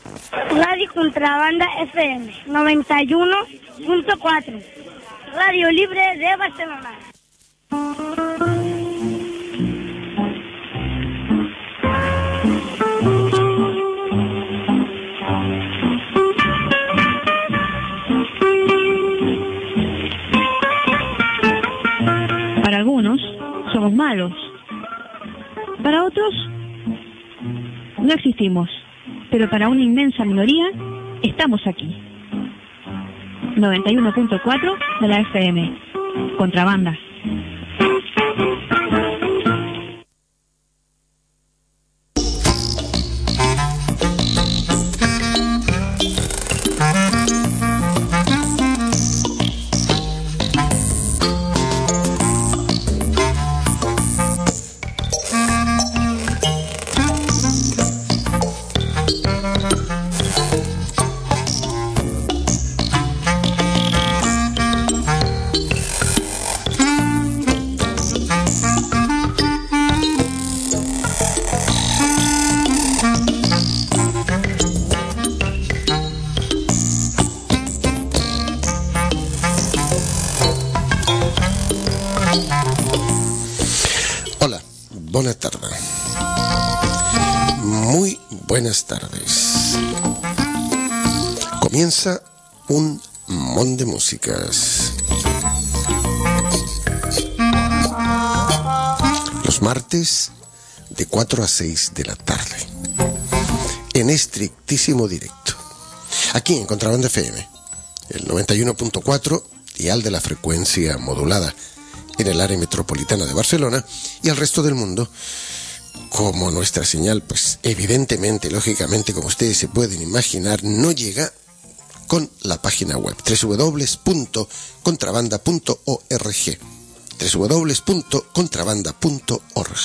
Radio Contrabanda FM 91.4. Radio Libre de Barcelona. Para algunos somos malos. Para otros no existimos. Pero para una inmensa minoría estamos aquí. 91.4 de la FM. Contrabanda. Buenas tardes. Muy buenas tardes. Comienza un mon de músicas. Los martes de 4 a 6 de la tarde. En estrictísimo directo. Aquí en Contrabanda FM. El 91.4 dial de la frecuencia modulada en el área metropolitana de Barcelona y al resto del mundo, como nuestra señal, pues evidentemente, lógicamente, como ustedes se pueden imaginar, no llega con la página web www.contrabanda.org www.contrabanda.org.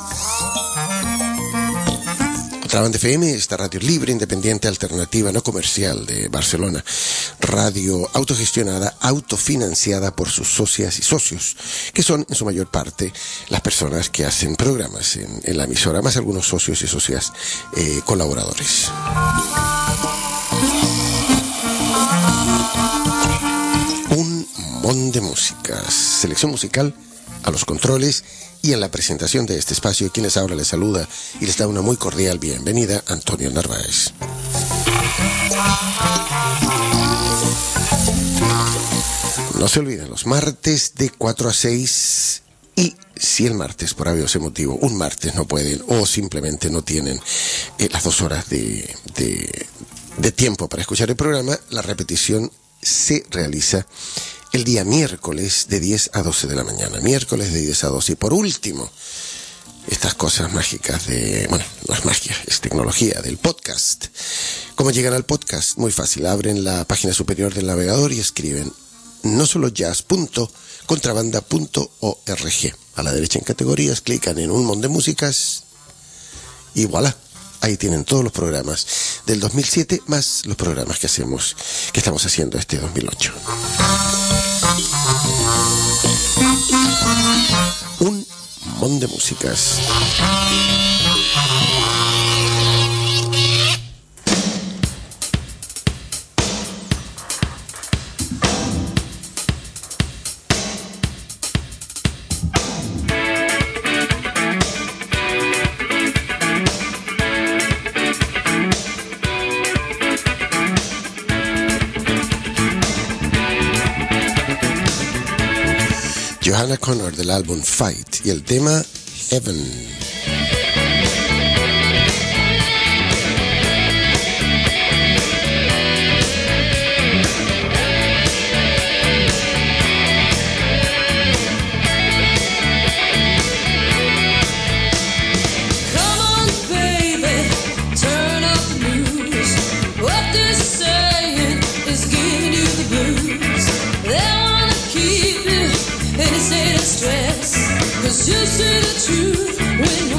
Contrabanda FM, esta radio libre, independiente, alternativa, no comercial de Barcelona. Radio autogestionada, autofinanciada por sus socias y socios, que son en su mayor parte las personas que hacen programas en la emisora, más algunos socios y socias colaboradores. Un mon de músicas, selección musical a los controles y en la presentación de este espacio, quien les habla, les saluda y les da una muy cordial bienvenida, Antonio Narváez. No se olviden, los martes de 4 a 6, y si el martes, por obvio motivo, un martes no pueden o simplemente no tienen las 2 horas de tiempo para escuchar el programa, la repetición se realiza el día miércoles de 10 a 12 de la mañana. Miércoles de 10 a 12. Y por último, estas cosas mágicas bueno, no es magia, es tecnología del podcast. ¿Cómo llegan al podcast? Muy fácil. Abren la página superior del navegador y escriben nosolojazz.contrabanda.org. A la derecha en categorías, clican en un mon de músicas y voilà. Ahí tienen todos los programas del 2007 más los programas que estamos haciendo este 2008. Un mon de músicas. Johanna Connor del álbum Fight y el tema Heaven. Stress, 'cause you see the truth when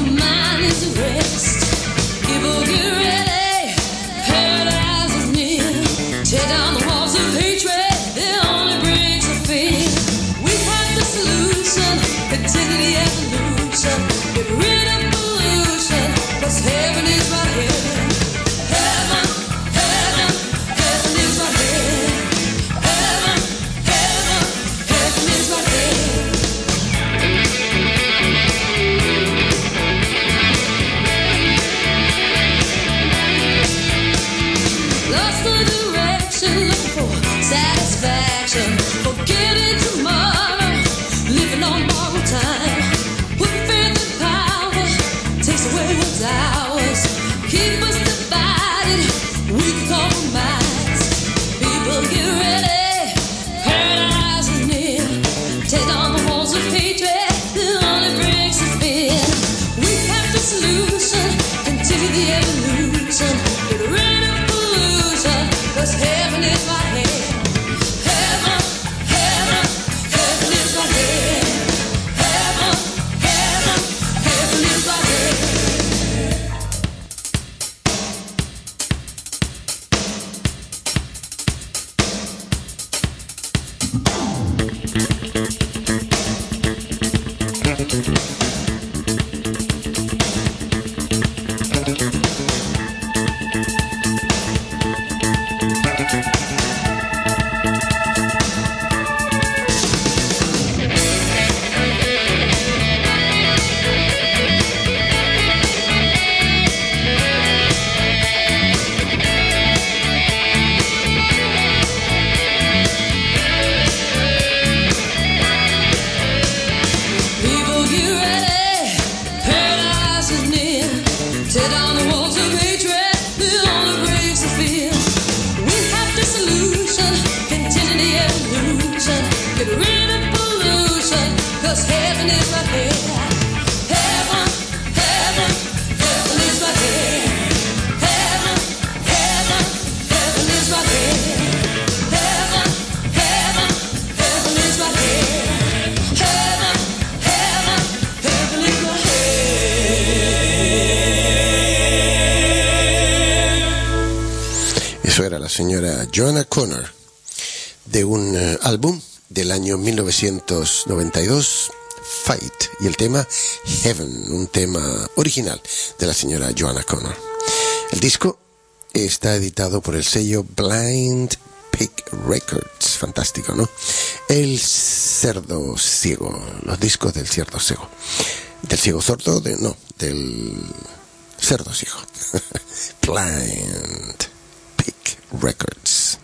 la señora Joanna Connor, de un álbum del año 1992, Fight, y el tema Heaven, un tema original de la señora Joanna Connor. El disco está editado por el sello Blind Pig Records. Fantástico, ¿no? El cerdo ciego, los discos del cerdo ciego. Del ciego sordo, del cerdo ciego. Blind Pig Records.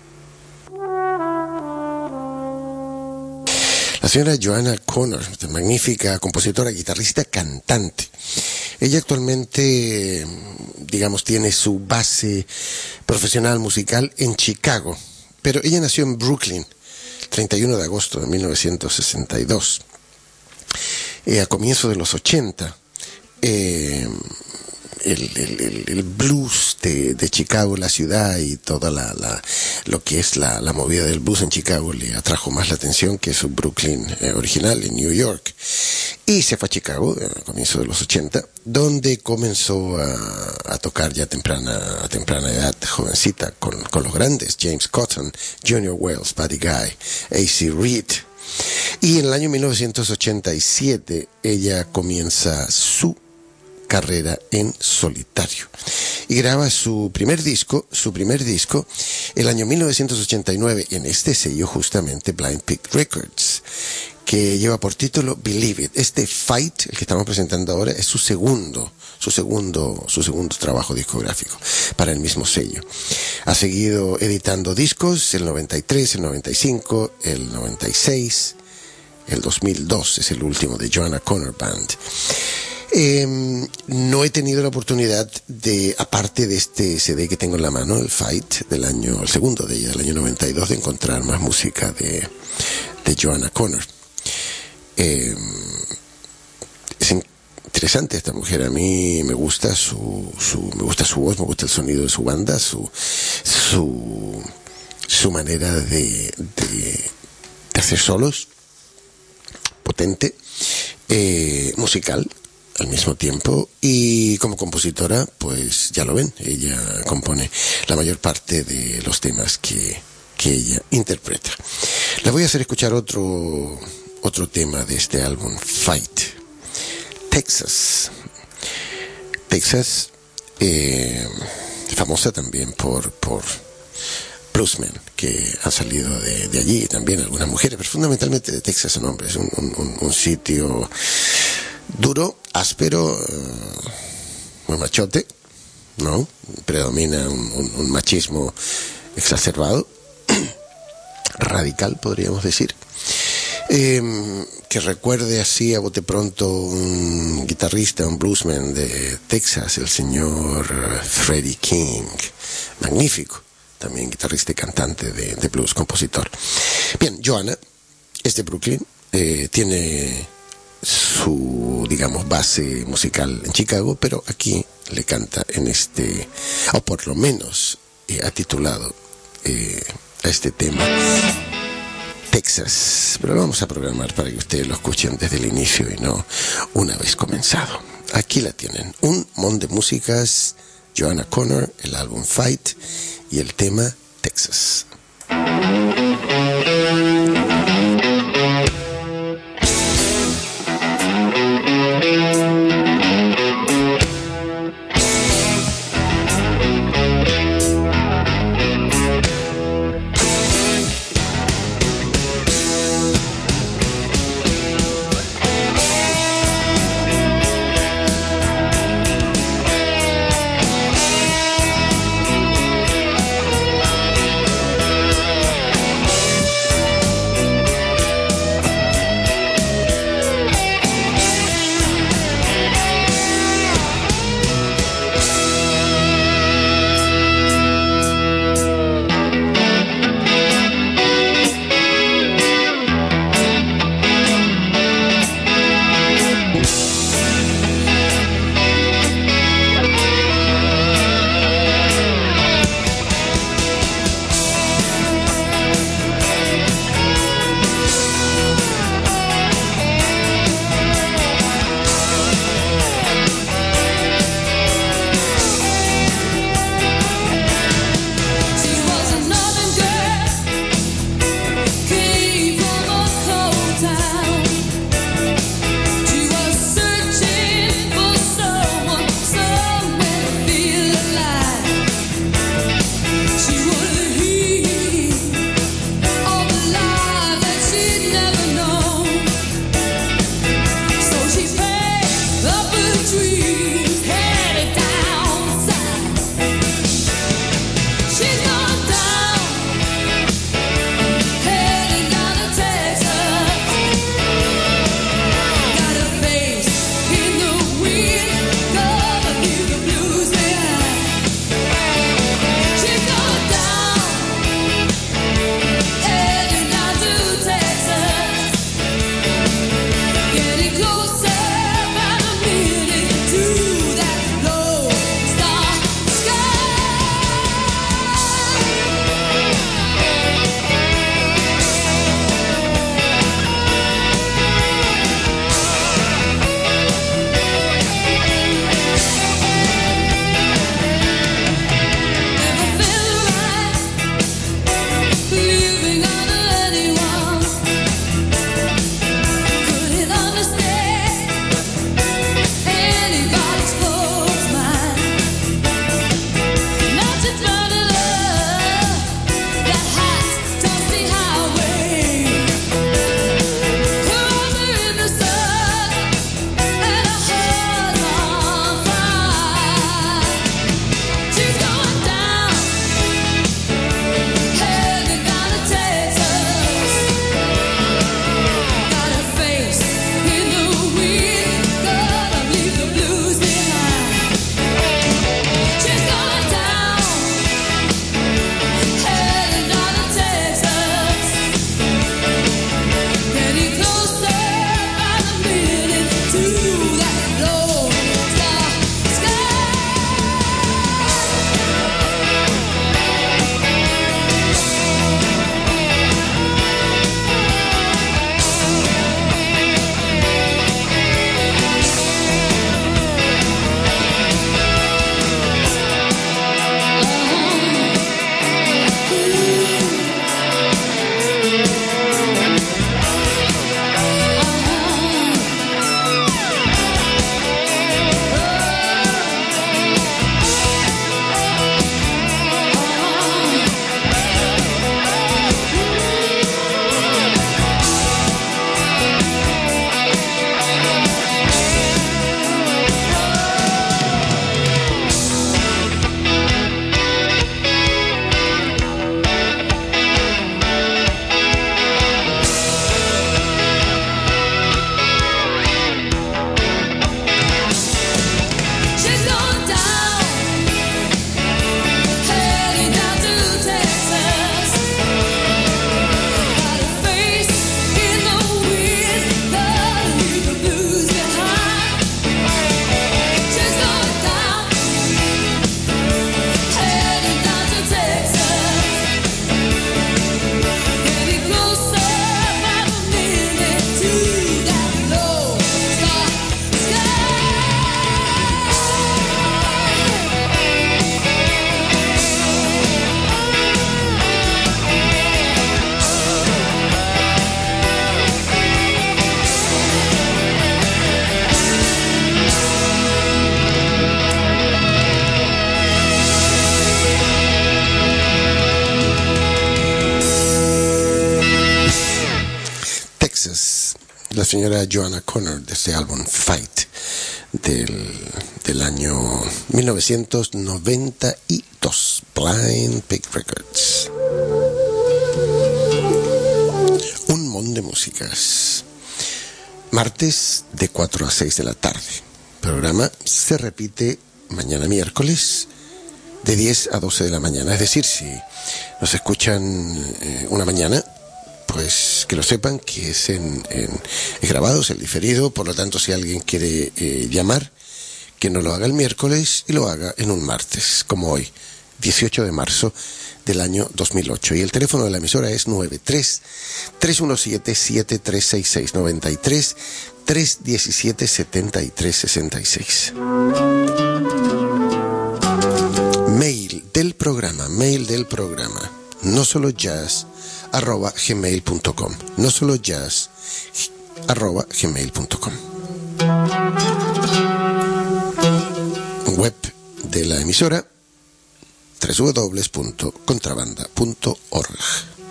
La señora Joanna Connor, magnífica compositora, guitarrista, cantante. Ella actualmente, digamos, tiene su base profesional musical en Chicago, pero ella nació en Brooklyn, 31 de agosto de 1962. A comienzos de los 80, el blues de Chicago, la ciudad y toda lo que es la movida del blues en Chicago le atrajo más la atención que su Brooklyn original en New York. Y se fue a Chicago a comienzos de los 80, donde comenzó a tocar ya a temprana edad, jovencita, con los grandes, James Cotton, Junior Wells, Buddy Guy, A.C. Reed. Y en el año 1987 ella comienza su carrera en solitario y graba su primer disco el año 1989 en este sello, justamente Blind Pig Records, que lleva por título Believe It. Este Fight, el que estamos presentando ahora, es su segundo trabajo discográfico para el mismo sello. Ha seguido editando discos, el 93, el 95, el 96, el 2002 es el último de Joanna Connor Band. No he tenido la oportunidad de, aparte de este CD que tengo en la mano, el Fight, el segundo de ella, del año 92, de encontrar más música de Joanna Connor. Es interesante esta mujer, a mí me gusta su voz, me gusta el sonido de su banda, su manera de hacer solos, potente, musical al mismo tiempo, y como compositora, pues ya lo ven, ella compone la mayor parte de los temas que ella interpreta. Le voy a hacer escuchar otro tema de este álbum, Fight. Texas, famosa también por bluesmen que han salido de allí, también algunas mujeres, pero fundamentalmente de Texas son hombres. Un sitio duro, áspero, muy machote, ¿no? Predomina un machismo exacerbado, radical, podríamos decir. Que recuerde así a bote pronto un guitarrista, un bluesman de Texas, el señor Freddie King, magnífico, también guitarrista y cantante de blues, compositor. Bien, Joanna es de Brooklyn, tiene su, digamos, base musical en Chicago, pero aquí le canta o por lo menos ha titulado a este tema Texas, pero lo vamos a programar para que ustedes lo escuchen desde el inicio y no una vez comenzado. Aquí la tienen, un montón de músicas, Joanna Connor, el álbum Fight y el tema Texas. la señora Joanna Connor, de este álbum Fight del año 1992, Blind Pig Records. Un montón de músicas. Martes de 4 a 6 de la tarde. El programa se repite mañana miércoles de 10 a 12 de la mañana. Es decir, si nos escuchan una mañana, pues que lo sepan que es grabado, es el diferido. Por lo tanto, si alguien quiere llamar, que no lo haga el miércoles y lo haga en un martes, como hoy, 18 de marzo del año 2008. Y el teléfono de la emisora es 93-317-7366, 93-317-7366. Mail del programa, no solo jazz, @gmail.com, no solo jazz, @gmail.com. Web de la emisora, www.contrabanda.org.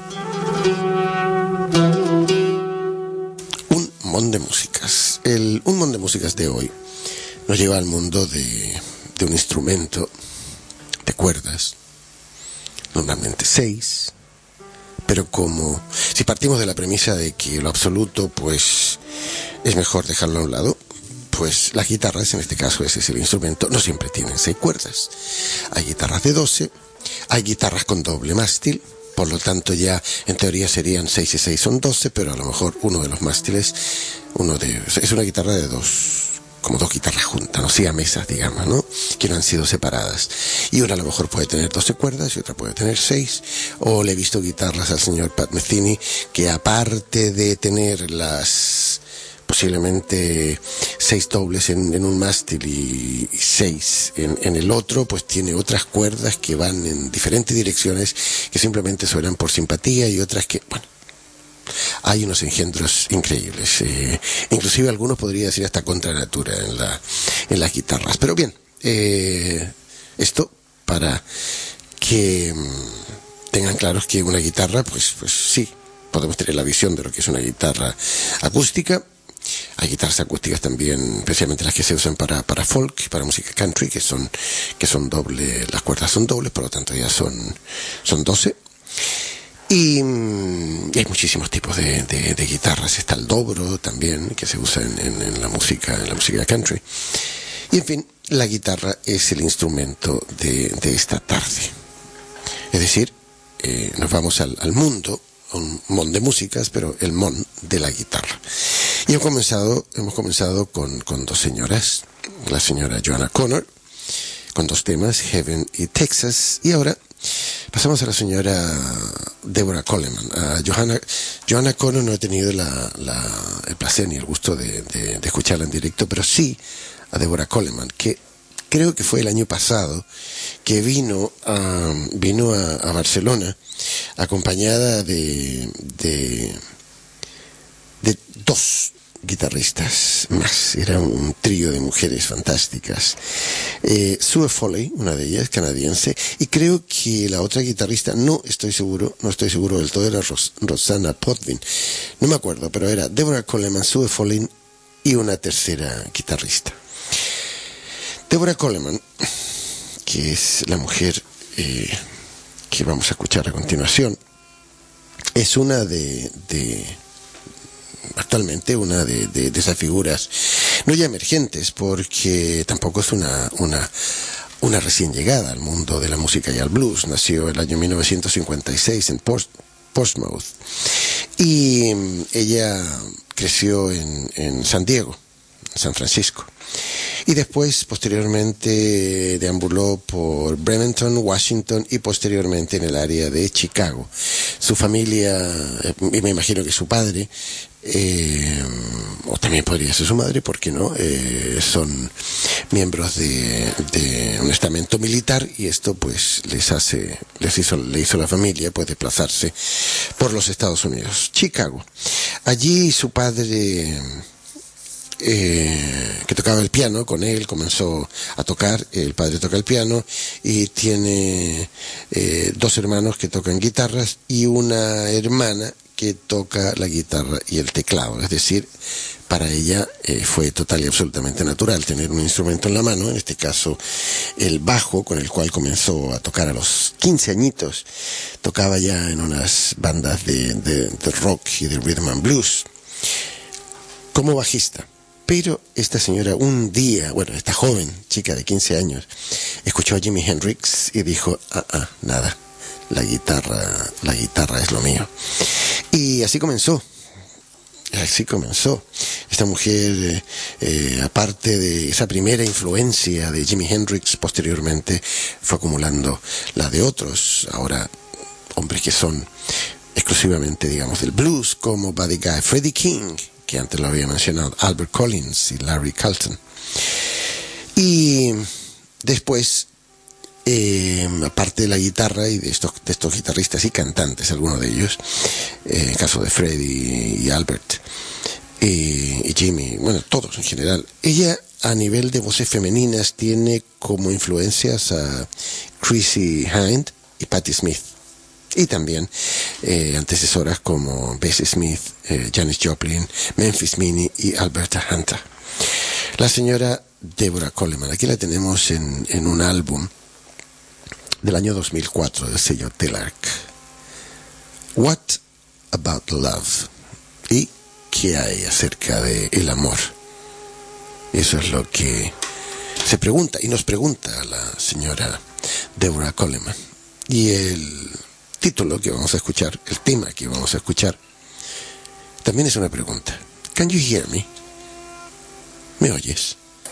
Un montón de músicas. Un montón de músicas de hoy nos lleva al mundo de un instrumento de cuerdas, normalmente 6, pero como si partimos de la premisa de que lo absoluto pues es mejor dejarlo a un lado, pues las guitarras, en este caso ese es el instrumento, no siempre tienen 6 cuerdas. Hay guitarras de 12, hay guitarras con doble mástil, por lo tanto ya en teoría serían 6 y 6 son 12, pero a lo mejor uno de los mástiles, es una guitarra de como dos guitarras juntas, no siamesas, digamos, ¿no? Que no han sido separadas. Y una a lo mejor puede tener 12 cuerdas y otra puede tener 6. O le he visto guitarras al señor Pat Metheny que, aparte de tener las posiblemente 6 dobles en un mástil y 6 en el otro, pues tiene otras cuerdas que van en diferentes direcciones, que simplemente suenan por simpatía, y otras que, bueno, hay unos engendros increíbles, inclusive algunos podría decir hasta contra natura en las guitarras. Pero bien, esto para que tengan claros que una guitarra, pues sí, podemos tener la visión de lo que es una guitarra acústica. Hay guitarras acústicas también, especialmente las que se usan para folk, para música country, que son doble, las cuerdas son dobles, por lo tanto ya son 12. Y hay muchísimos tipos de guitarras. Está el dobro también, que se usa en la música country. Y en fin, la guitarra es el instrumento de esta tarde. Es decir, nos vamos al mundo, un mon de músicas, pero el mon de la guitarra. Y hemos comenzado con dos señoras, la señora Joanna Connor, con 2 temas, Heaven y Texas, y ahora pasamos a la señora Deborah Coleman. A Joanna Connor no he tenido el placer ni el gusto de escucharla en directo, pero sí a Deborah Coleman, que creo que fue el año pasado, que vino a Barcelona acompañada de 2 guitarristas más. Era un trío de mujeres fantásticas. Sue Foley, una de ellas, canadiense, y creo que la otra guitarrista, no estoy seguro del todo, era Rosanna Potvin, no me acuerdo, pero era Deborah Coleman, Sue Foley y una tercera guitarrista. Deborah Coleman, que es la mujer que vamos a escuchar a continuación, es actualmente una de esas figuras, no ya emergentes, porque tampoco es una recién llegada al mundo de la música y al blues. Nació el año 1956 en Portsmouth, y ella creció en San Diego, en San Francisco, y después, posteriormente, deambuló por Bremerton, Washington, y posteriormente en el área de Chicago. Su familia, y me imagino que su padre, o también podría ser su madre, ¿por qué no? Son miembros de un estamento militar, y esto pues le hizo a la familia pues desplazarse por los Estados Unidos. Chicago. Allí su padre, que tocaba el piano, con él comenzó a tocar. El padre toca el piano y tiene 2 hermanos que tocan guitarras y una hermana que toca la guitarra y el teclado. Es decir, para ella fue total y absolutamente natural tener un instrumento en la mano, en este caso el bajo, con el cual comenzó a tocar a los 15 añitos. Tocaba ya en unas bandas de rock y de rhythm and blues como bajista. Pero esta señora un día, esta joven chica de 15 años, escuchó a Jimi Hendrix y dijo, nada, la guitarra es lo mío. Y así comenzó. Esta mujer, aparte de esa primera influencia de Jimi Hendrix, posteriormente fue acumulando la de otros, ahora hombres que son exclusivamente, digamos, del blues, como Buddy Guy, Freddie King, que antes lo había mencionado, Albert Collins y Larry Carlton. Y después, aparte de la guitarra y de estos guitarristas y cantantes, algunos de ellos, en el caso de Freddie y Albert y Jimmy, todos en general, ella a nivel de voces femeninas tiene como influencias a Chrissie Hynde y Patti Smith, y también antecesoras como Bessie Smith, Janis Joplin, Memphis Minnie y Alberta Hunter. La señora Deborah Coleman, aquí la tenemos en un álbum del año 2004 del sello Telarc. What About Love? ¿Y qué hay acerca de el amor? Eso es lo que se pregunta y nos pregunta la señora Deborah Coleman. Y el título que vamos a escuchar, el tema que vamos a escuchar, también es una pregunta. Can you hear me? ¿Me oyes?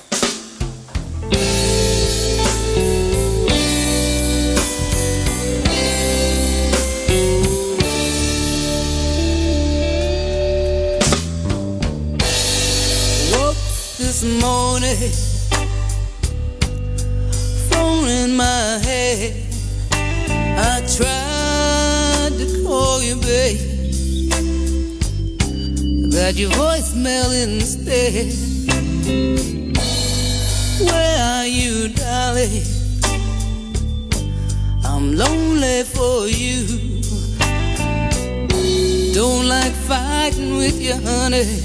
This morning, phone in my head, I tried to call you, babe, got your voicemail instead. Where are you, darling? I'm lonely for you, don't like fighting with you, honey.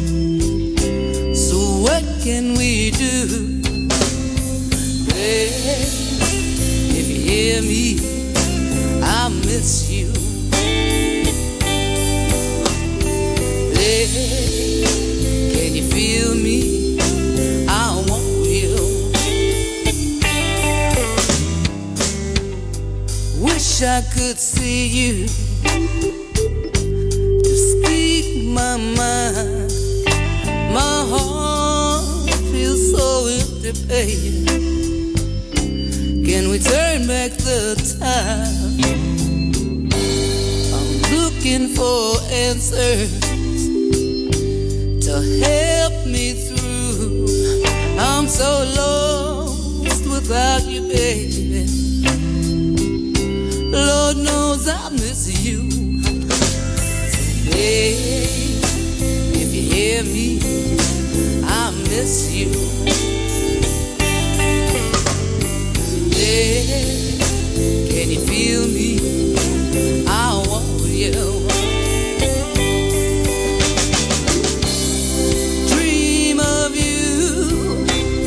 What can we do? Hey, if you hear me, I miss you. Hey, can you feel me? I want you. Wish I could see you to speak my mind. My heart feels so empty, baby. Can we turn back the time? I'm looking for answers to help me through. I'm so lost without you, baby. Lord knows I miss you. Hey, if you hear me, I miss you. Yeah, can you feel me? I want you. Dream of you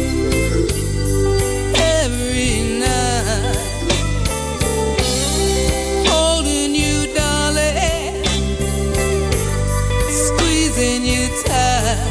every night, holding you, darling, squeezing you tight.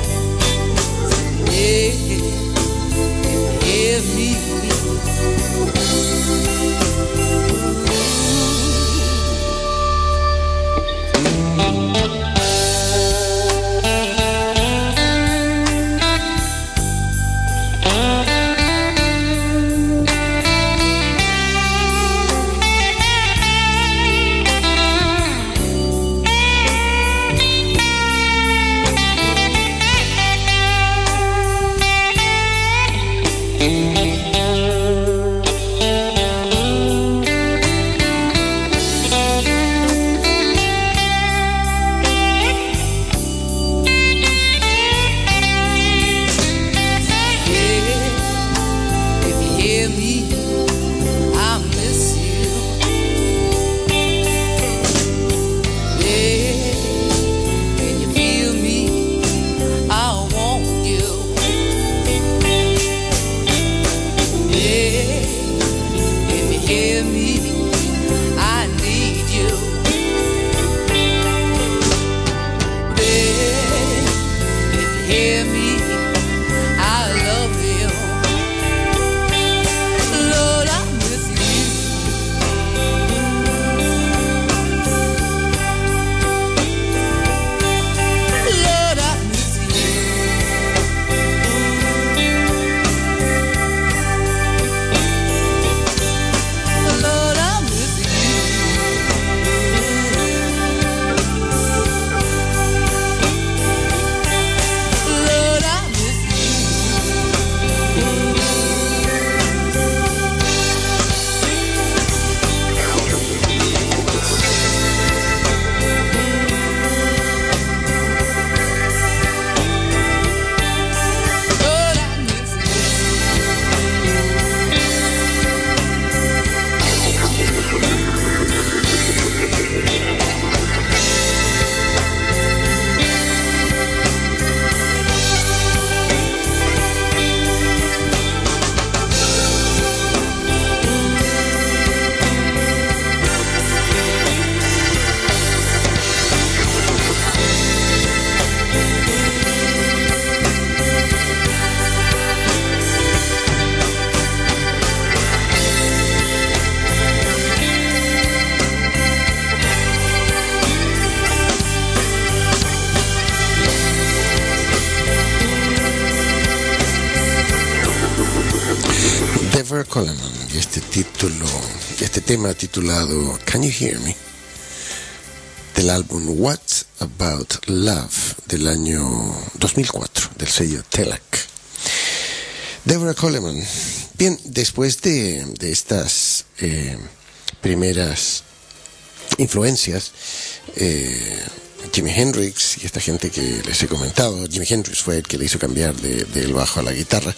Coleman y este tema titulado Can You Hear Me, del álbum What About Love del año 2004 del sello Telac. Deborah Coleman. Bien, después de estas primeras influencias, Jimi Hendrix y esta gente que les he comentado, Jimi Hendrix fue el que le hizo cambiar del bajo a la guitarra.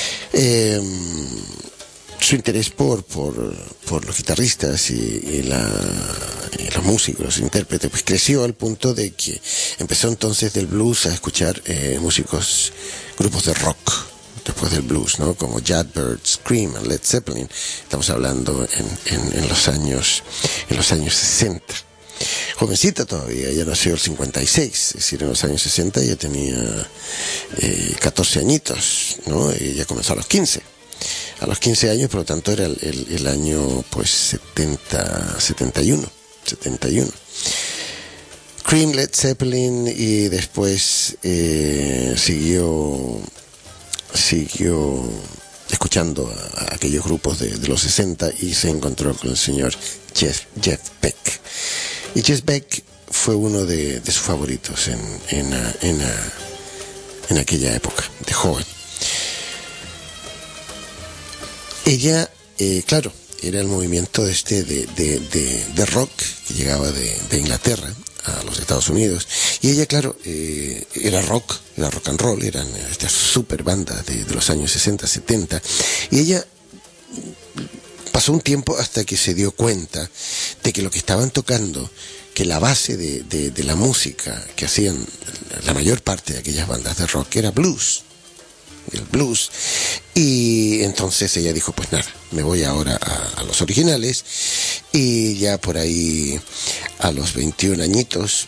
Su interés por los guitarristas y los músicos, los intérpretes, pues creció al punto de que empezó entonces del blues a escuchar grupos de rock después del blues, ¿no? Como Yardbirds, Cream, Led Zeppelin. Estamos hablando en los años 60. Jovencita todavía, ella nació en el 56, es decir, en los años 60 ella tenía 14 añitos, ¿no? Ella comenzó a los 15. A los 15 años, por lo tanto, era el año, pues, 71. Cream, Led Zeppelin, y después siguió escuchando a aquellos grupos de los 60 y se encontró con el señor Jeff Beck. Y Jeff Beck fue uno de sus favoritos en aquella época, de joven. Ella, claro, era el movimiento de rock que llegaba de Inglaterra a los Estados Unidos, y ella, claro, era rock and roll, eran estas super bandas de los años 60, 70, y ella pasó un tiempo hasta que se dio cuenta de que lo que estaban tocando, que la base de la música que hacían la mayor parte de aquellas bandas de rock era blues, el blues. Y entonces ella dijo, pues nada, me voy ahora a los originales. Y ya por ahí a los 21 añitos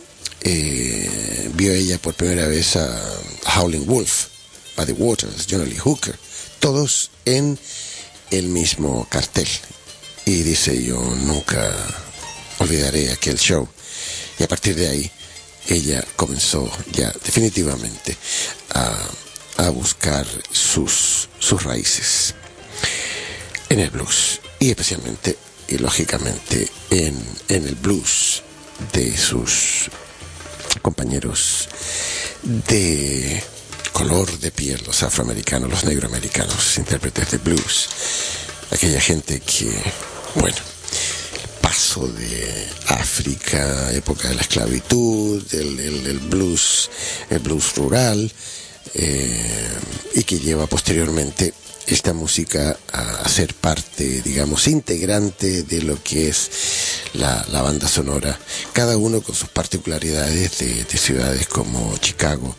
vio ella por primera vez a Howlin' Wolf, Buddy Waters, Johnny Lee Hooker, todos en el mismo cartel. Y dice, yo nunca olvidaré aquel show. Y a partir de ahí ella comenzó ya definitivamente a buscar sus raíces en el blues, y especialmente y lógicamente en el blues de sus compañeros de color de piel, los afroamericanos, los negroamericanos, intérpretes de blues, aquella gente que, bueno, paso de África, época de la esclavitud, el blues rural, y que lleva posteriormente esta música a ser parte, digamos, integrante de lo que es la banda sonora, cada uno con sus particularidades de ciudades como Chicago,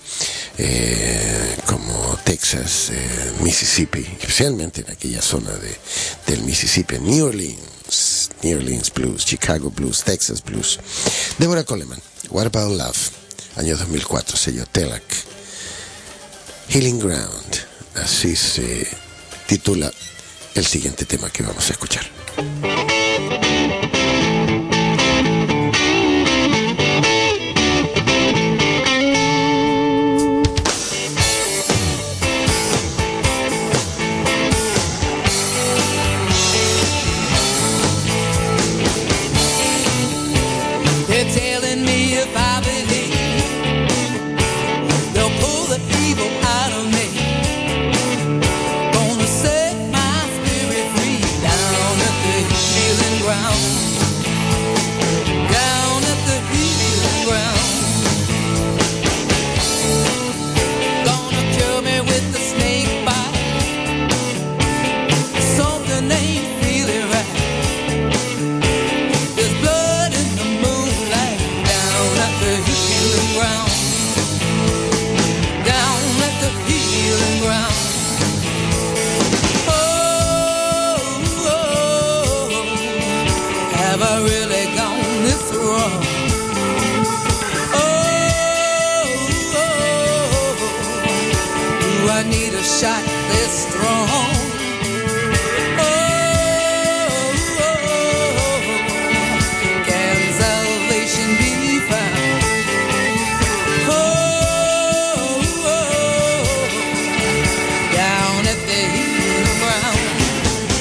como Texas, Mississippi, especialmente en aquella zona del Mississippi, New Orleans Blues, Chicago Blues, Texas Blues. Deborah Coleman, What About Love, año 2004, sello Telac. Healing Ground, así se titula el siguiente tema que vamos a escuchar. They're telling me if I believe, they'll pull the evil out of me. Gonna set my spirit free down at the healing ground. Down at the healing ground. Gonna cure me with the snake bite. Something ain't feeling right. There's blood in the moonlight down at the healing ground. Down at the healing ground. Oh, have I really gone this wrong? Oh, do I need a shot this strong? Can salvation be found? Down at the healing ground.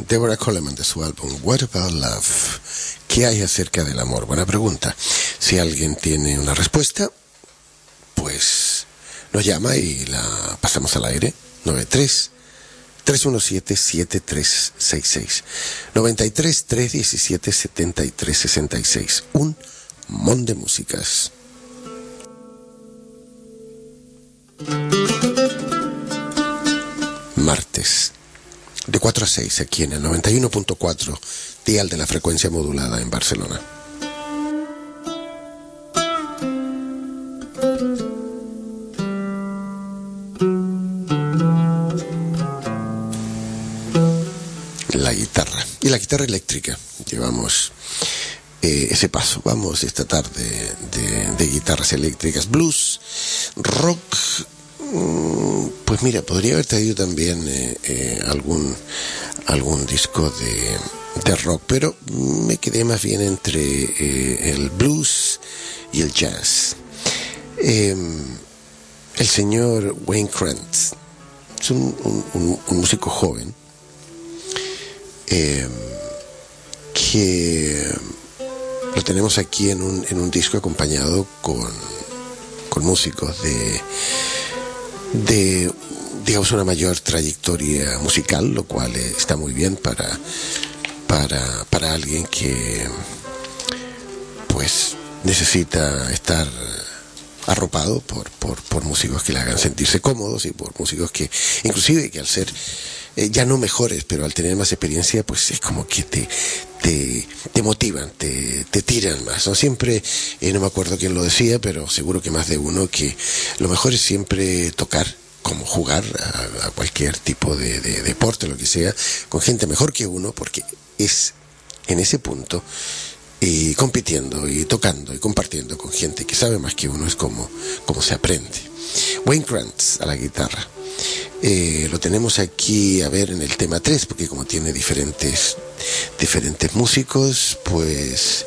Deborah Coleman de su álbum What About Love? ¿Qué hay acerca del amor? Buena pregunta. Si alguien tiene una respuesta, pues nos llama y la pasamos al aire. 93-317-7366. 93-317-7366. Un mon de músicas. Martes, de 4 a 6, aquí en el 91.4, dial de la frecuencia modulada en Barcelona. La guitarra, y la guitarra eléctrica. Llevamos ese paso. Vamos esta tarde de guitarras eléctricas, blues, rock. Pues mira, podría haber traído también algún disco de rock, pero me quedé más bien entre el blues y el jazz. El señor Wayne Krantz es un músico joven que lo tenemos aquí en un disco acompañado con músicos de digamos una mayor trayectoria musical, lo cual está muy bien para alguien que pues necesita estar arropado por músicos que le hagan sentirse cómodos y por músicos que inclusive que al ser ya no mejores, pero al tener más experiencia, pues es como que te motivan, te tiran más, ¿no? Siempre, no me acuerdo quién lo decía, pero seguro que más de uno, que lo mejor es siempre tocar, como jugar a cualquier tipo de deporte, lo que sea, con gente mejor que uno, porque es en ese punto, compitiendo y tocando y compartiendo con gente que sabe más que uno, es como se aprende. Wayne Krantz a la guitarra. Lo tenemos aquí, a ver, en el tema 3, porque como tiene diferentes músicos, pues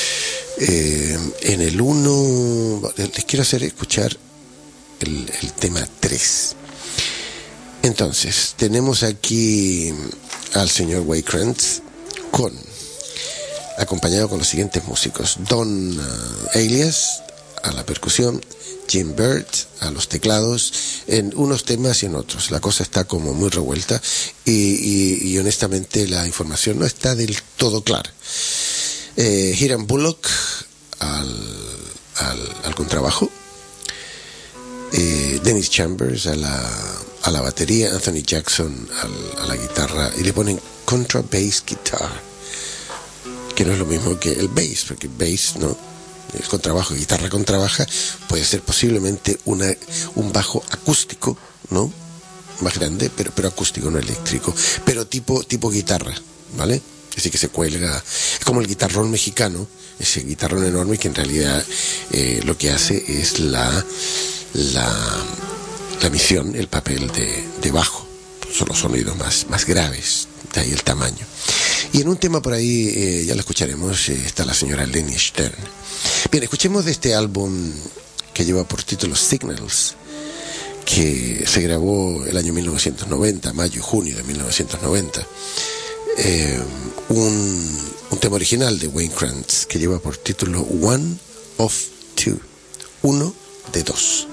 en el 1 les quiero hacer escuchar el tema 3. Entonces, tenemos aquí al señor Wayne Krantz acompañado con los siguientes músicos: Don Alias a la percusión, Jim Bird a los teclados, en unos temas y en otros. La cosa está como muy revuelta y honestamente la información no está del todo clara. Hiram Bullock al contrabajo, Dennis Chambers a la batería, Anthony Jackson a la guitarra, y le ponen contrabass guitar, que no es lo mismo que el bass, porque el bass no es contrabajo, guitarra contrabaja, puede ser posiblemente un bajo acústico, ¿no? Más grande, pero acústico, no eléctrico, pero tipo guitarra, ¿vale? Así que se cuelga, es como el guitarrón mexicano, ese guitarrón enorme que en realidad lo que hace es la misión, el papel de bajo. Son los sonidos más graves, de ahí el tamaño. Y en un tema por ahí, ya lo escucharemos, está la señora Leni Stern. Bien, escuchemos de este álbum que lleva por título Signals, que se grabó el año 1990, mayo y junio de 1990. Un tema original de Wayne Krantz que lleva por título One of Two, uno de dos.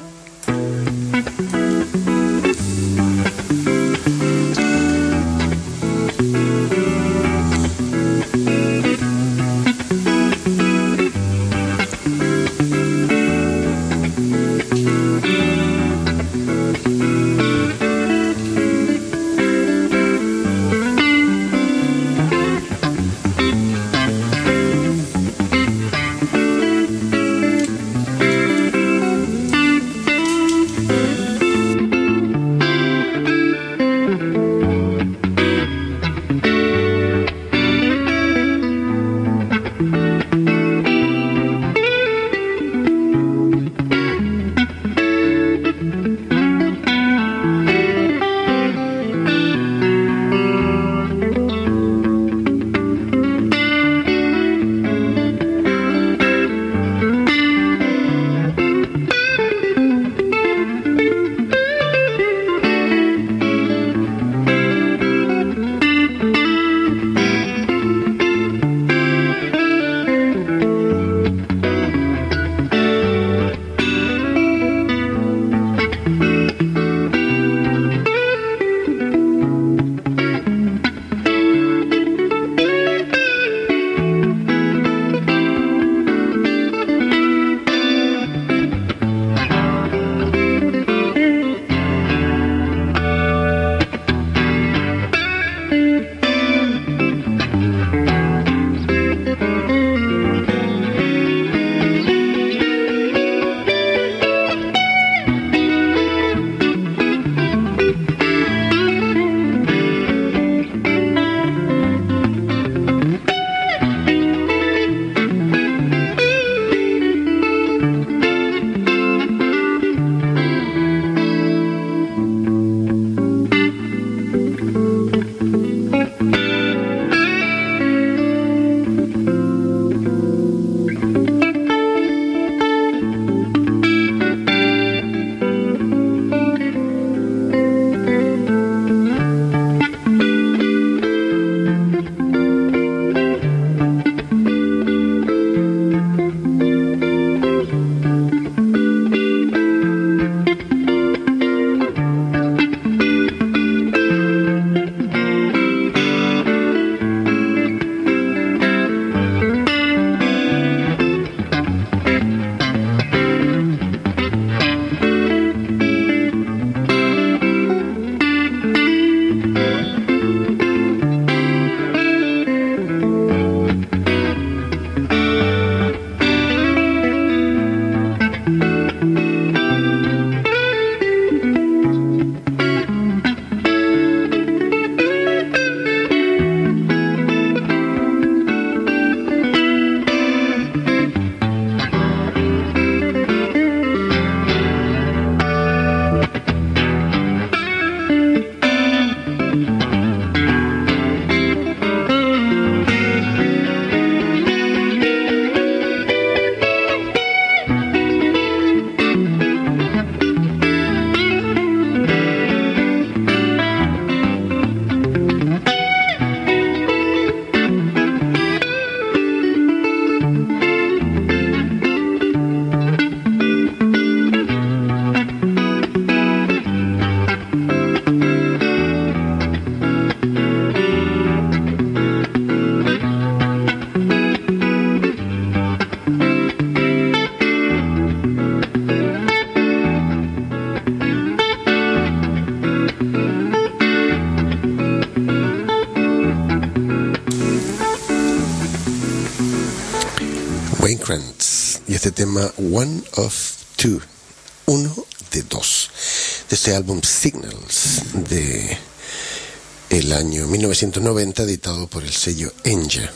este tema One of Two, uno de dos, de este álbum Signals de el año 1990, editado por el sello Enya.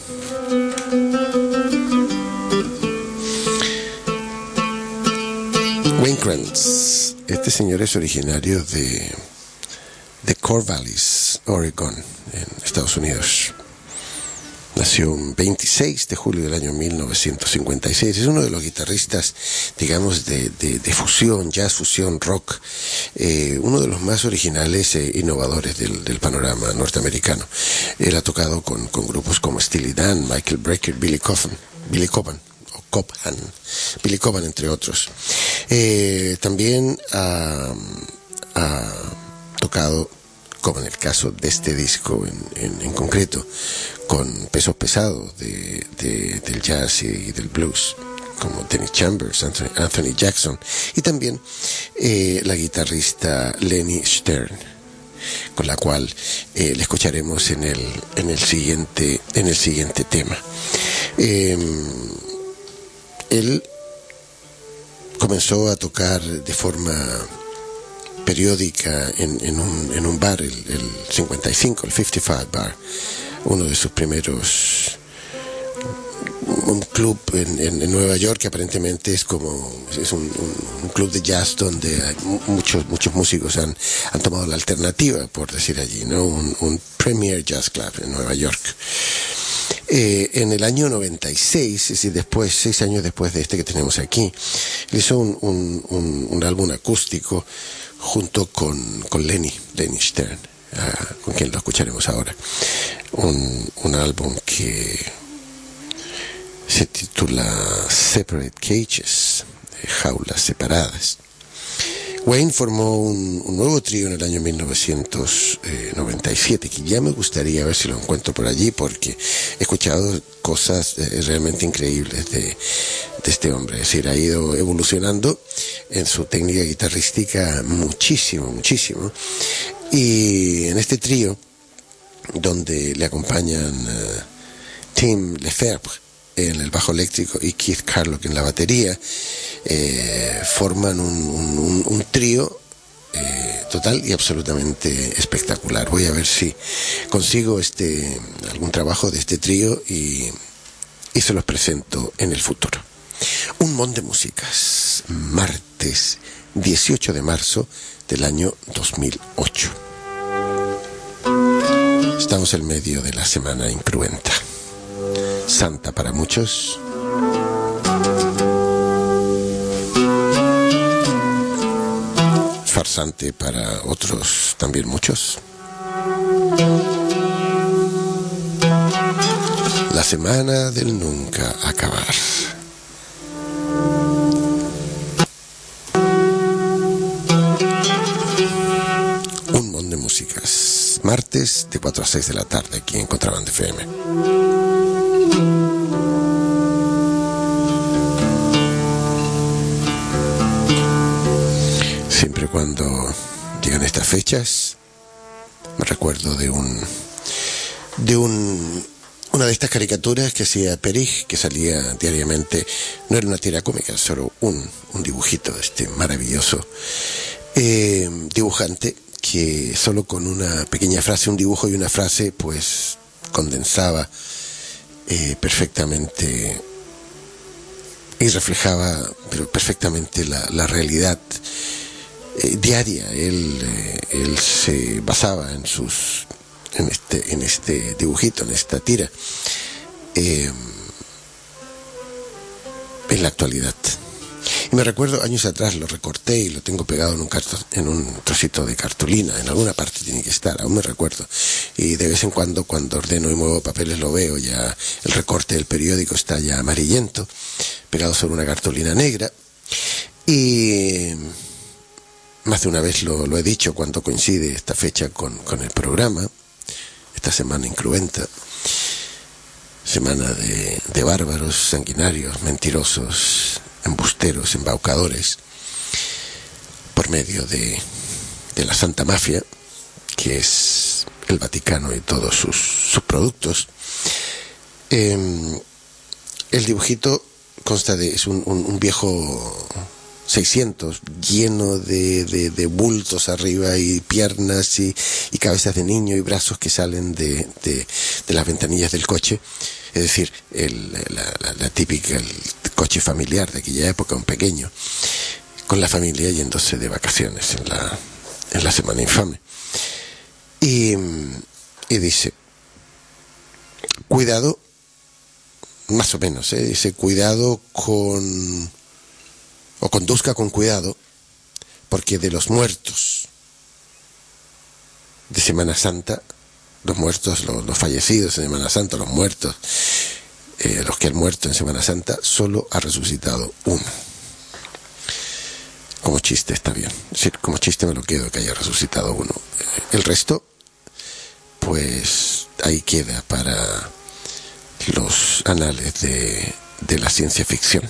Wayne Krantz, este señor es originario de Corvallis, Oregon, en Estados Unidos. Nació un 26 de julio del año 1956. Es uno de los guitarristas, digamos, de fusión, jazz, fusión, rock, uno de los más originales e innovadores del panorama norteamericano. Él ha tocado con grupos como Steely Dan, Michael Brecker, Billy Cobham, entre otros. También ha tocado, como en el caso de este disco en concreto, con pesos pesados del jazz y del blues, como Dennis Chambers, Anthony Jackson, y también la guitarrista Lenny Stern, con la cual le escucharemos en el siguiente tema. Él comenzó a tocar de forma periódica en un bar, el 55, el 55 Bar, uno de sus primeros, un club en Nueva York, que aparentemente es un club de jazz donde hay muchos músicos han tomado la alternativa, por decir allí, ¿no? Un Premier Jazz Club en Nueva York. En el año 96, es decir, 6 años después de este que tenemos aquí, él hizo un álbum acústico junto con Lenny Stern, con quien lo escucharemos ahora. Un álbum que se titula Separate Cages, jaulas separadas. Wayne formó un nuevo trío en el año 1997, que ya me gustaría ver si lo encuentro por allí, porque he escuchado cosas realmente increíbles de este hombre. Es decir, ha ido evolucionando en su técnica guitarrística muchísimo. Y en este trío, donde le acompañan Tim Lefebvre en el bajo eléctrico y Keith Carlock en la batería, forman un trío total y absolutamente espectacular. Voy a ver si consigo algún trabajo de este trío y se los presento en el futuro. Un montón de músicas, martes 18 de marzo del año 2008. Estamos en medio de la semana incruenta, santa para muchos, farsante para otros también muchos. La semana del nunca acabar. Un montón de músicas, martes de 4 a 6 de la tarde aquí en Contrabanda FM. Siempre cuando llegan estas fechas me recuerdo de una de estas caricaturas que hacía Perich, que salía diariamente. No era una tira cómica, solo un dibujito, maravilloso dibujante, que solo con una pequeña frase, un dibujo y una frase, pues condensaba perfectamente y reflejaba perfectamente la realidad diaria. Él se basaba en este dibujito, en esta tira, en la actualidad. Y me recuerdo, años atrás lo recorté y lo tengo pegado en un trocito de cartulina. En alguna parte tiene que estar, aún me recuerdo. Y de vez en cuando ordeno y muevo papeles, lo veo ya. El recorte del periódico está ya amarillento, pegado sobre una cartulina negra. Y más de una vez lo he dicho cuando coincide esta fecha con el programa, esta semana incruenta, semana de bárbaros, sanguinarios, mentirosos, embusteros, embaucadores, por medio de la Santa Mafia, que es el Vaticano y todos sus productos. El dibujito es un viejo 600 lleno de bultos arriba y piernas y cabezas de niño y brazos que salen de las ventanillas del coche. Es decir, la típica, el coche familiar de aquella época, un pequeño, con la familia yéndose de vacaciones en la semana infame. Y dice, cuidado, más o menos, dice, cuidado conduzca con cuidado, porque de los muertos de Semana Santa, los muertos, los fallecidos en Semana Santa, los muertos, los que han muerto en Semana Santa, solo ha resucitado uno. Como chiste está bien, es decir, como chiste me lo quedo que haya resucitado uno. El resto, pues ahí queda para los anales de la ciencia ficción.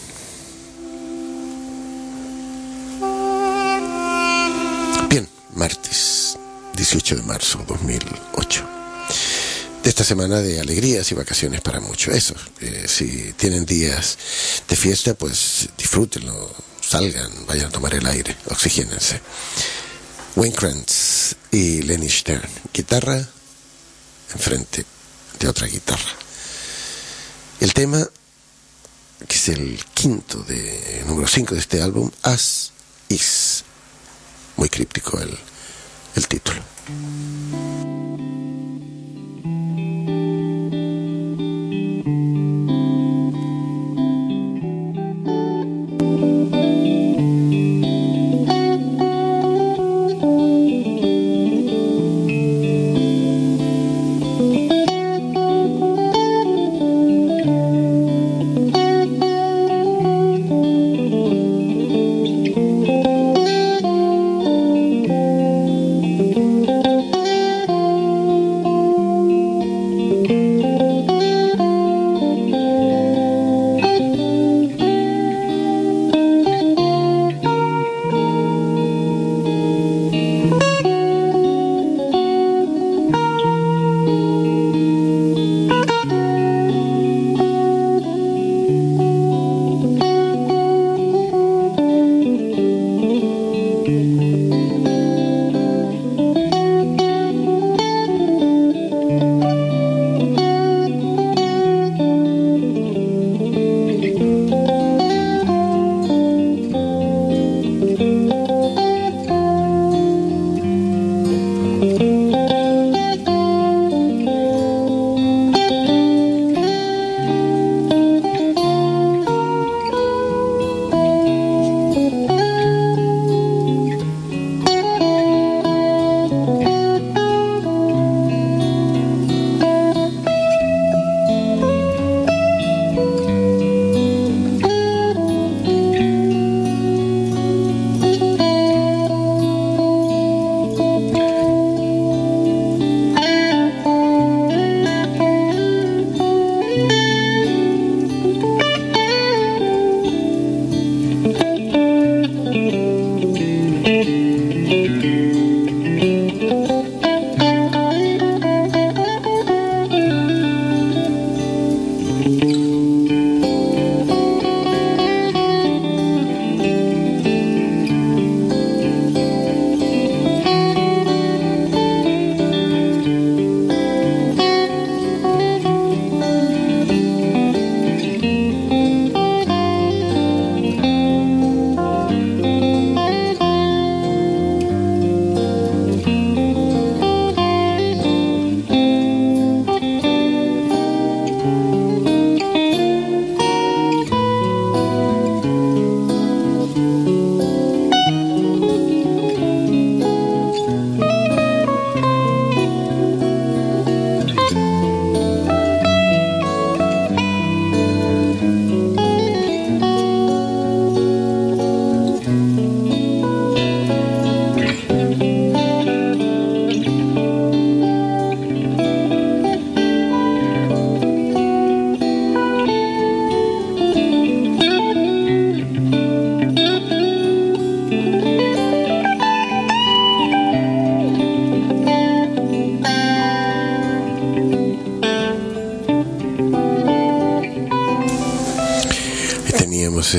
Bien, martes 18 de marzo 2008. De esta semana de alegrías y vacaciones para muchos. Eso, si tienen días de fiesta, pues disfrútenlo, salgan, vayan a tomar el aire, oxigénense. Wayne Krantz y Lenny Stern, guitarra enfrente de otra guitarra. El tema, que es el número 5 de este álbum, As Is. Muy críptico el título.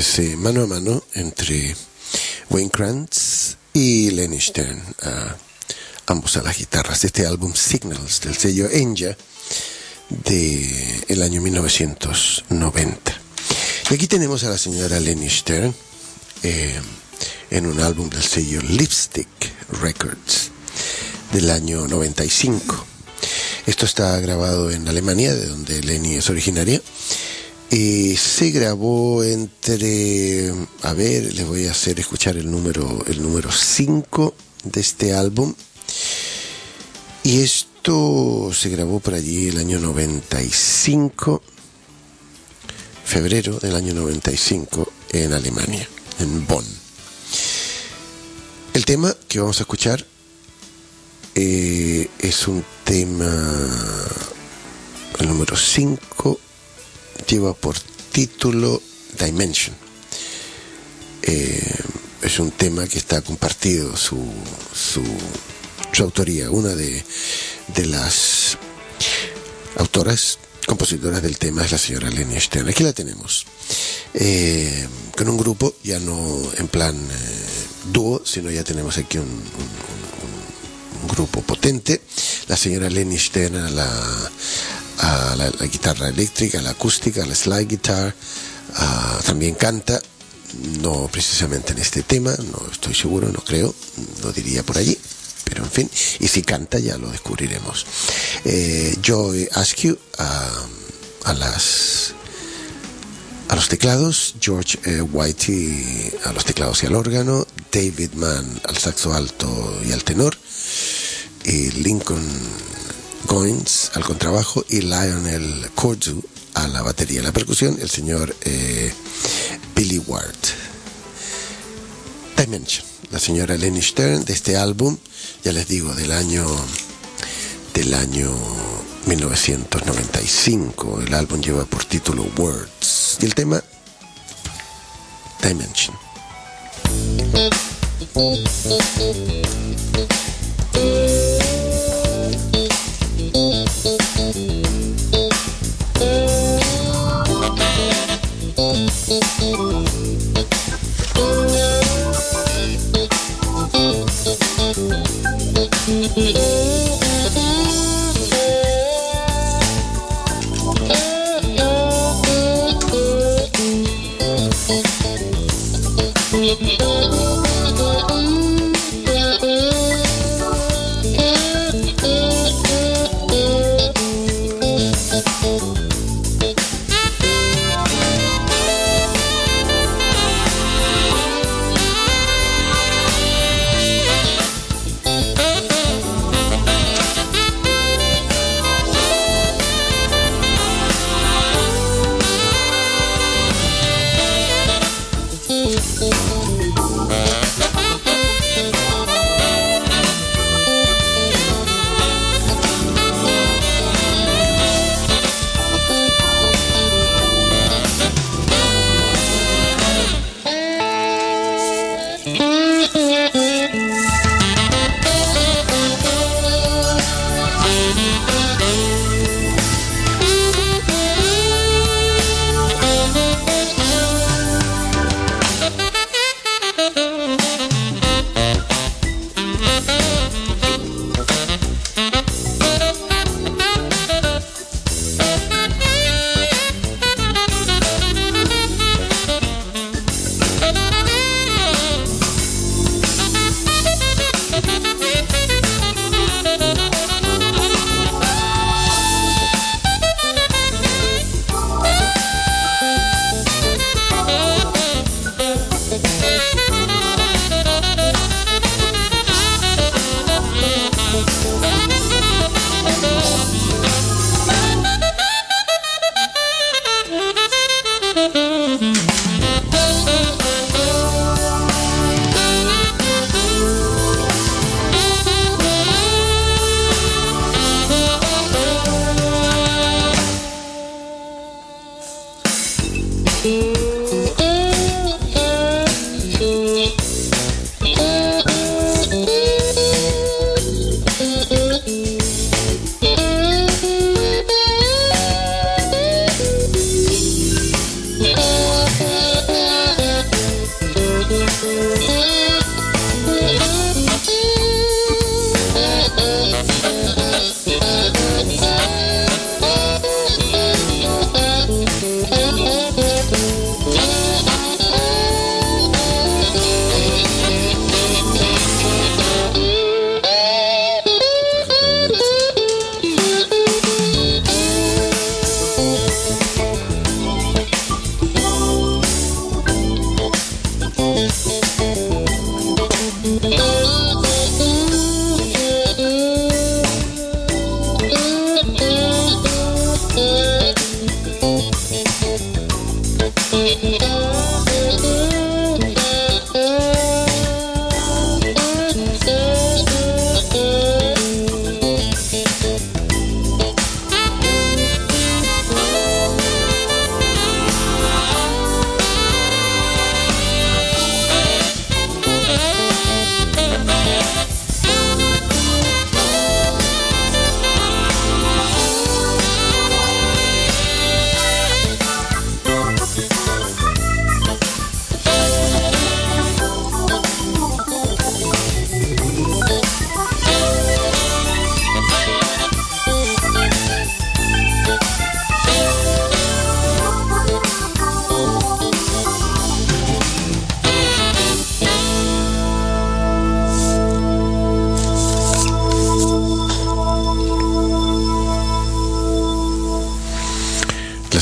ese mano a mano entre Wayne Krantz y Lenny Stern, ambos a las guitarras, de este álbum Signals del sello Enya del año 1990. Y aquí tenemos a la señora Lenny Stern en un álbum del sello Lipstick Records del año 95. Esto está grabado en Alemania, de donde Lenny es originaria. Y se grabó entre, a ver, les voy a hacer escuchar el número 5 de este álbum. Y esto se grabó por allí el año 95, febrero del año 95, en Alemania, en Bonn. El tema que vamos a escuchar es un tema, el número 5, lleva por título Dimension. Es un tema que está compartido su autoría. Una de las autoras, compositoras del tema, es la señora Lenny Stern. Aquí la tenemos, con un grupo, ya no en plan dúo, sino ya tenemos aquí un grupo potente. La señora Lenny Stern a la guitarra eléctrica, a la acústica, a la slide guitar, también canta, no precisamente en este tema, no estoy seguro, no creo, no diría por allí, pero en fin, y si canta ya lo descubriremos. Joy Askew a los teclados, George Whitey a los teclados y al órgano, David Mann al saxo alto y al tenor, y Lincoln Goins al contrabajo y Lionel Cordu a la batería y la percusión, el señor Billy Ward. Dimension, la señora Lenny Stern, de este álbum, ya les digo, del año 1995. El álbum lleva por título Words y el tema Dimension.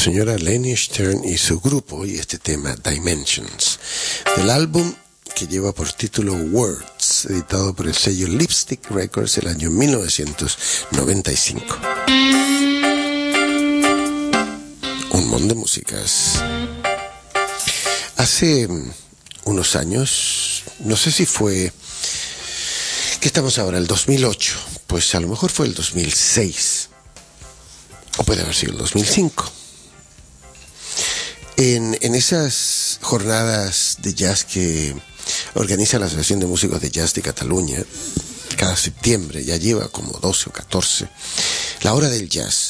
señora Leni Stern y su grupo, y este tema Dimensions, del álbum que lleva por título Words, editado por el sello Lipstick Records el año 1995. Un montón de músicas. Hace unos años, no sé si fue, ¿qué estamos ahora? El 2008, pues a lo mejor fue el 2006, o puede haber sido el 2005. En esas jornadas de jazz que organiza la Asociación de Músicos de Jazz de Cataluña, cada septiembre, ya lleva como 12 o 14, la hora del jazz.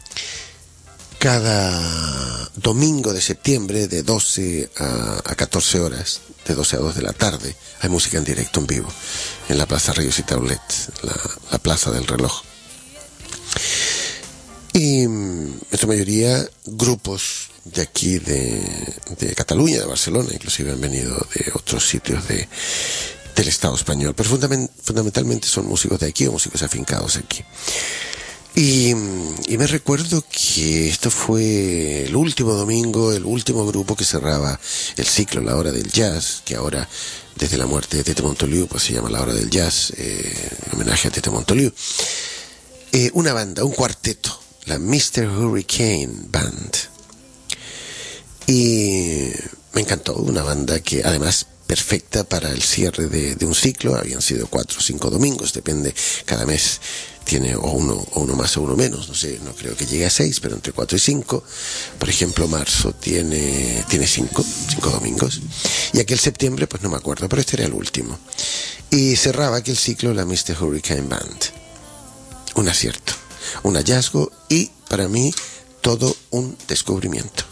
Cada domingo de septiembre, de 12 a 14 horas, de 12 a 2 de la tarde, hay música en directo en vivo, en la Plaza Ríos y Taulet, la Plaza del Reloj. Y en su mayoría grupos de aquí de Cataluña, de Barcelona, inclusive han venido de otros sitios del Estado español, pero fundamentalmente son músicos de aquí o músicos afincados aquí. Y me recuerdo que esto fue el último domingo, el último grupo que cerraba el ciclo La Hora del Jazz, que ahora, desde la muerte de Tete Montoliu, pues se llama La Hora del Jazz, en homenaje a Tete Montoliu. Una banda, un cuarteto, la Mr. Hurricane Band. Y me encantó, una banda que además perfecta para el cierre de un ciclo. Habían sido 4 o 5 domingos, depende, cada mes tiene o uno más o uno menos, no sé, no creo que llegue a 6, pero entre 4 y 5. Por ejemplo, marzo tiene 5 domingos, y aquel septiembre pues no me acuerdo, pero este era el último, y cerraba aquel ciclo la Mr. Hurricane Band. Un acierto, un hallazgo, y para mí todo un descubrimiento.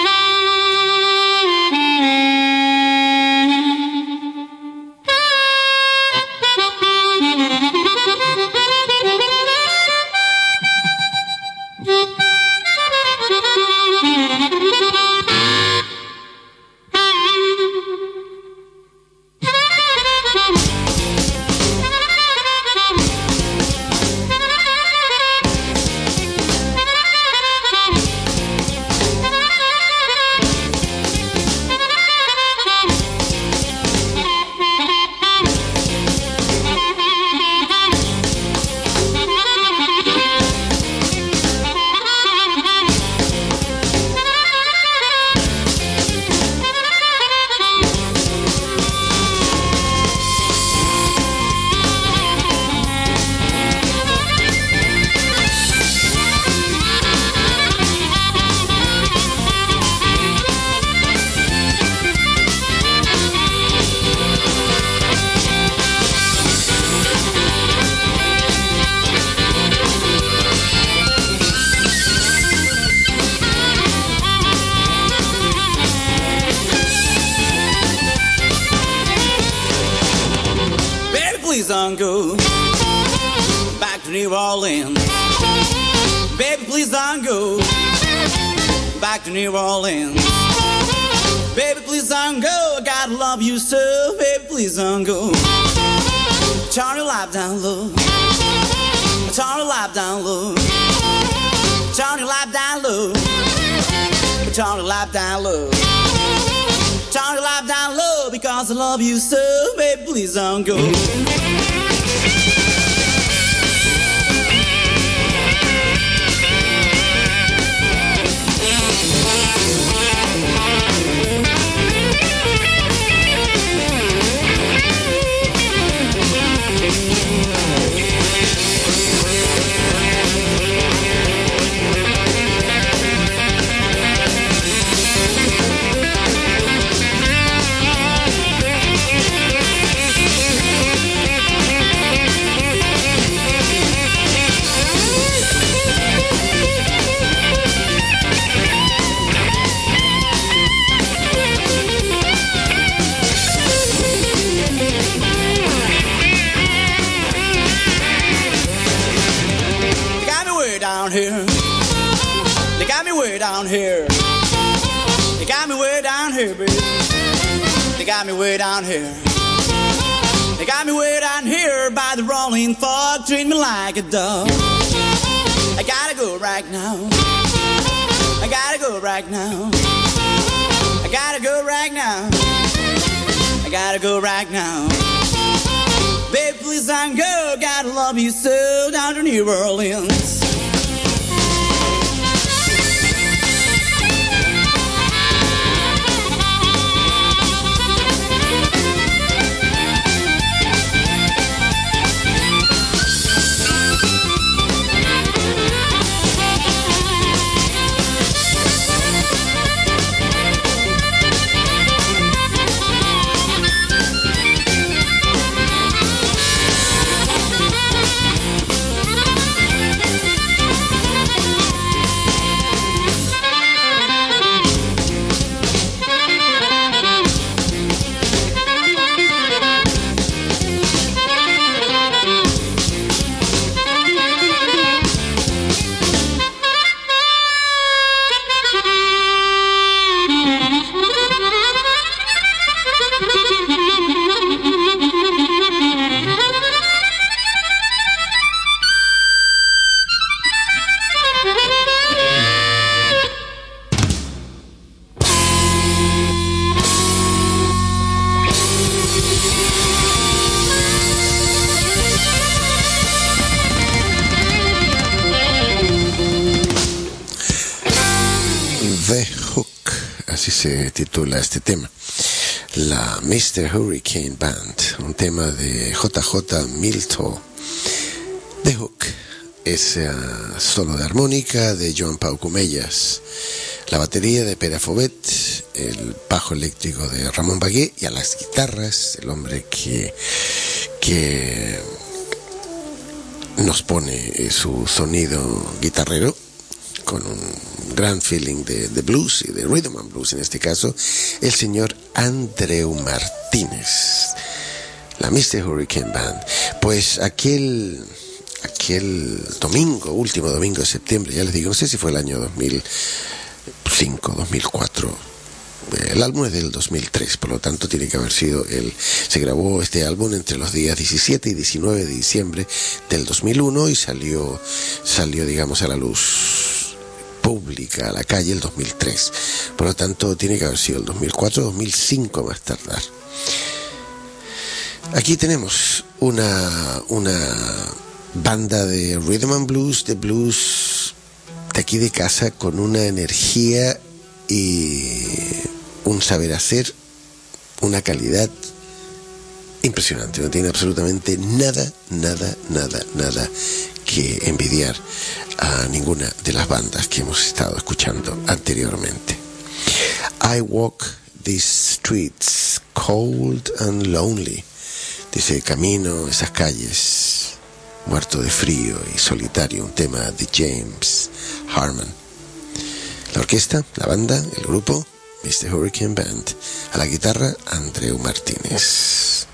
please don't go back to New Orleans. Baby, please don't go back to New Orleans. Baby, please don't go. I gotta love you so. Baby, please don't go. Turn your life down low. Turn your life down low. Turn your life down low. Turn your life down low. Turn your life down low because I love you so. Baby, please don't go. Here. They got me way down here. They got me way down here, baby. They got me way down here. They got me way down here by the rolling fog. Treat me like a dog. I gotta go right now. I gotta go right now. I gotta go right now. I gotta go right now. Baby, please don't go. Gotta love you so down to New Orleans. Se titula este tema, la Mr. Hurricane Band, un tema de JJ Milton. The Hook es solo de armónica de Joan Pau Cumellas, la batería de Pere Fobet, el bajo eléctrico de Ramón Bagué y a las guitarras el hombre que nos pone su sonido guitarrero con un gran feeling de blues y de rhythm and blues, en este caso el señor Andreu Martínez, la Mr. Hurricane Band. Pues aquel domingo, último domingo de septiembre, ya les digo, no sé si fue el año 2005, 2004, el álbum es del 2003, por lo tanto tiene que haber sido se grabó este álbum entre los días 17 y 19 de diciembre del 2001 y salió digamos a la luz pública, a la calle, el 2003. Por lo tanto, tiene que haber sido el 2004, 2005 más tardar. Aquí tenemos una banda de rhythm and blues, de blues de aquí de casa, con una energía y un saber hacer, una calidad impresionante. No tiene absolutamente nada que envidiar a ninguna de las bandas que hemos estado escuchando anteriormente. I walk these streets cold and lonely. Dice, camino esas calles muerto de frío y solitario, un tema de James Harman. La orquesta, la banda, el grupo, Mr. Hurricane Band. A la guitarra, Andreu Martínez.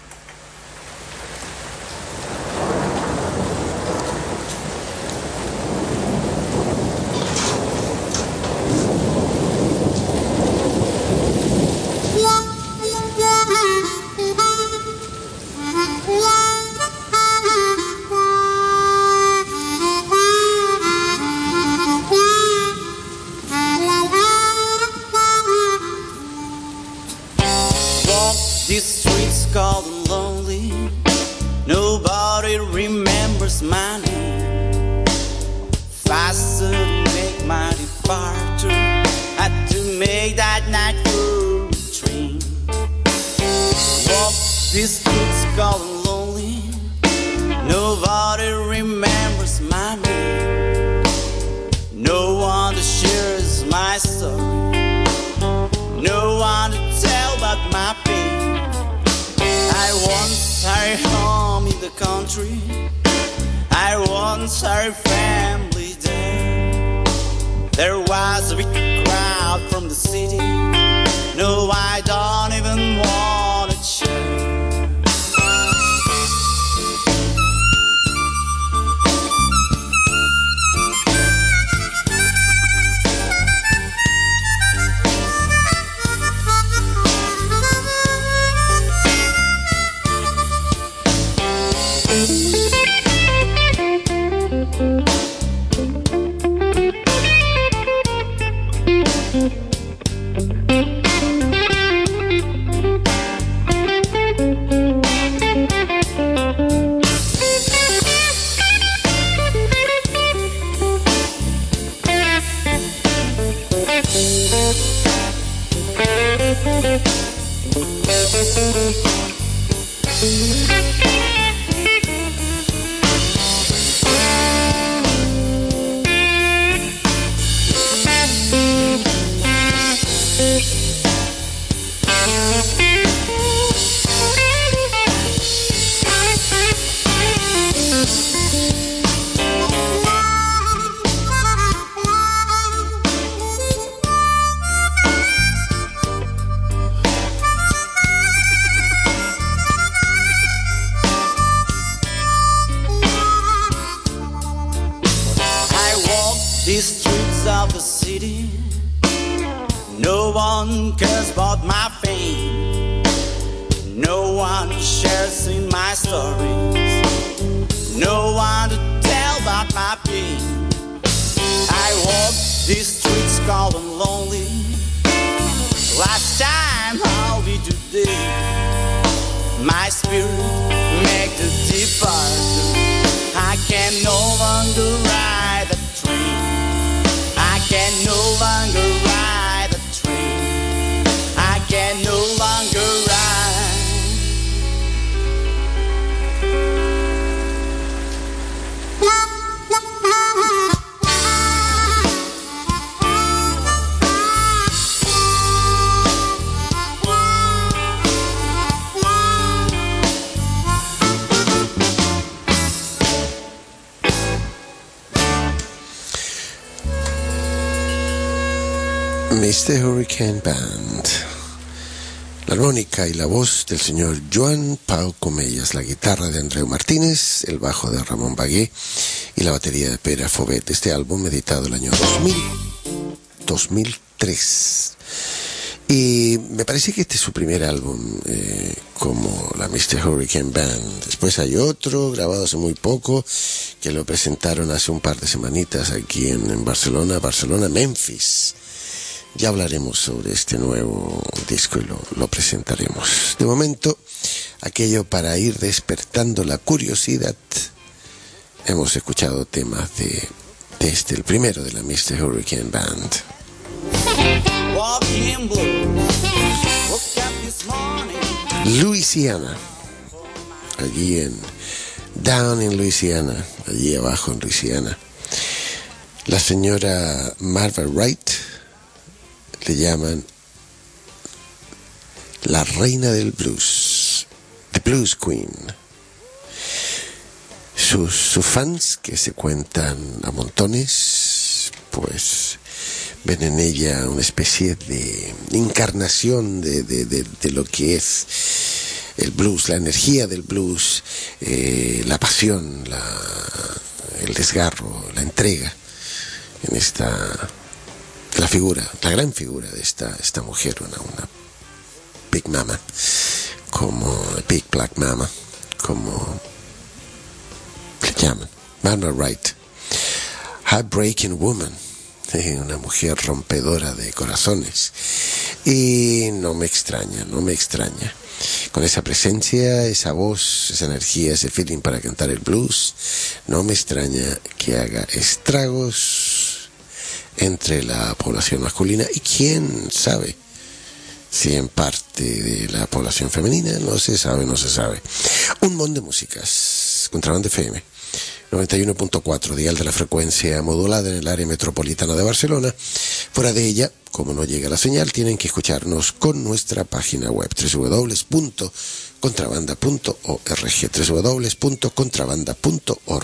These streets of the city, no one cares about my fame. No one shares in my stories. No one to tell about my pain. I walk these streets cold and lonely. Last time, I'll be today. My spirit make the departure. I can no longer ride the train. I can no longer ride the train. I can no longer Mr. Hurricane Band. La armónica y la voz del señor Joan Pau Comellas, la guitarra de Andreu Martínez, el bajo de Ramón Bagué y la batería de Pere Fobet. Este álbum editado el año 2003. Y me parece que este es su primer álbum como la Mr. Hurricane Band. Después hay otro grabado hace muy poco que lo presentaron hace un par de semanitas aquí en Barcelona, Memphis. Ya hablaremos sobre este nuevo disco y lo presentaremos. De momento, aquello para ir despertando la curiosidad. Hemos escuchado temas de este, el primero de la Mr. Hurricane Band. Louisiana, allí Down in Louisiana, allí abajo en Louisiana. La señora Marva Wright le llaman la reina del blues, the Blues Queen. Sus fans, que se cuentan a montones, pues ven en ella una especie de encarnación de lo que es el blues, la energía del blues, la pasión, el desgarro, la entrega en la gran figura de esta mujer, una Big Mama, como Big Black Mama, como le llaman, Marva Wright, Heartbreaking Woman, una mujer rompedora de corazones. Y no me extraña, con esa presencia, esa voz, esa energía, ese feeling para cantar el blues, no me extraña que haga estragos entre la población masculina y quién sabe si en parte de la población femenina, no se sabe. Un montón de músicas, Contrabanda FM 91.4, dial de la frecuencia modulada en el área metropolitana de Barcelona. Fuera de ella, como no llega la señal, tienen que escucharnos con nuestra página web www.contrabanda.org, www.contrabanda.org.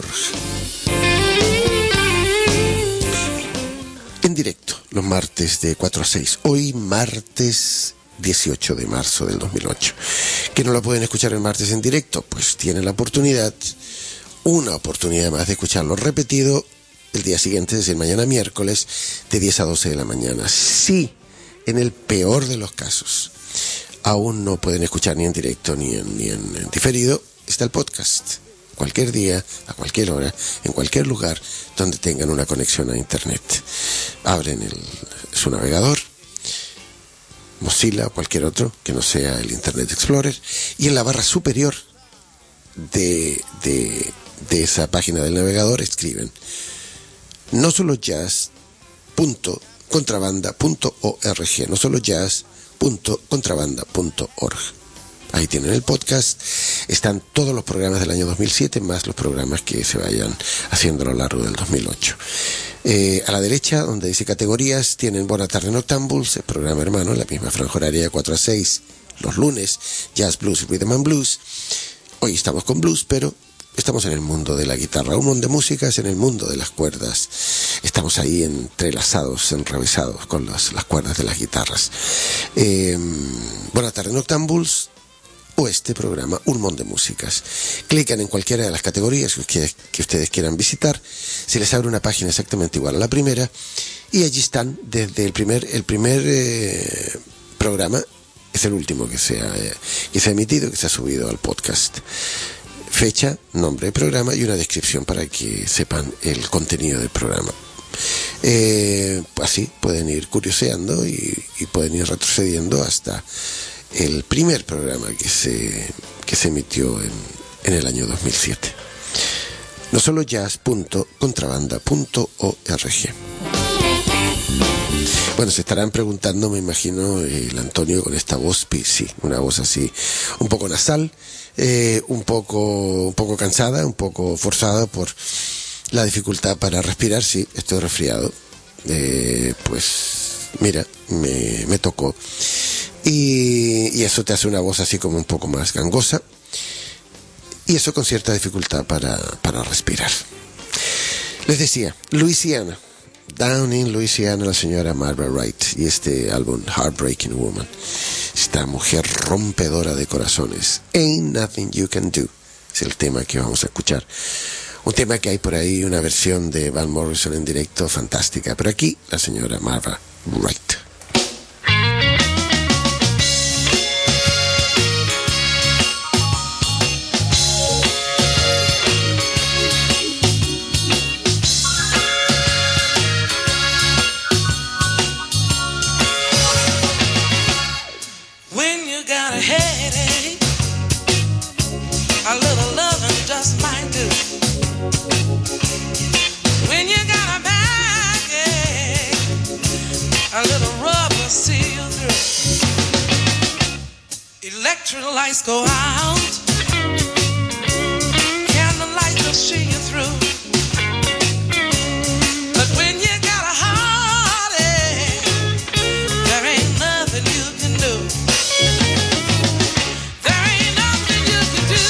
En directo, los martes de 4 a 6. Hoy, martes 18 de marzo del 2008. ¿Que no la pueden escuchar el martes en directo? Pues tienen la oportunidad, una oportunidad más de escucharlo repetido el día siguiente, es decir, mañana miércoles, de 10 a 12 de la mañana. Sí, en el peor de los casos, aún no pueden escuchar ni en directo ni en diferido, está el podcast. Cualquier día, a cualquier hora, en cualquier lugar donde tengan una conexión a internet. Abren su navegador, Mozilla o cualquier otro que no sea el Internet Explorer, y en la barra superior de esa página del navegador escriben no solo jazz.contrabanda.org, no solo jazz.contrabanda.org. Ahí tienen el podcast. están todos los programas del año 2007, más los programas que se vayan haciendo a lo largo del 2008. A la derecha, donde dice categorías, tienen Bona Tarde Noctambuls, el programa hermano, en la misma franja horaria de 4 a 6, los lunes, Jazz, Blues, Rhythm and Blues. Hoy estamos con blues, pero estamos en el mundo de la guitarra. Un montón de músicas en el mundo de las cuerdas. Estamos ahí entrelazados, enrevesados con las cuerdas de las guitarras. Bona Tarde Noctambuls o este programa, un montón de músicas. Clican en cualquiera de las categorías que ustedes quieran visitar. Se les abre una página exactamente igual a la primera. Y allí están desde el primer programa. Es el último que se ha emitido, que se ha subido al podcast. Fecha, nombre del programa y una descripción para que sepan el contenido del programa. Así pueden ir curioseando y pueden ir retrocediendo hasta el primer programa que se emitió en el año 2007. No solo jazz.contrabanda.org. Bueno, se estarán preguntando, me imagino, el Antonio con esta voz, sí, una voz así, un poco nasal, un poco cansada, un poco forzada por la dificultad para respirar. Sí, estoy resfriado. Pues, mira, me tocó. Y eso te hace una voz así como un poco más gangosa. Y eso con cierta dificultad para respirar. Les decía, Louisiana. Down in Louisiana, la señora Marva Wright y este álbum Heartbreaking Woman, esta mujer rompedora de corazones. Ain't Nothing You Can Do es el tema que vamos a escuchar, un tema que hay por ahí, una versión de Van Morrison en directo fantástica, pero aquí la señora Marva Wright. Electric lights go out, candlelight will see you through. But when you got a heartache, there ain't nothing you can do. There ain't nothing you can do.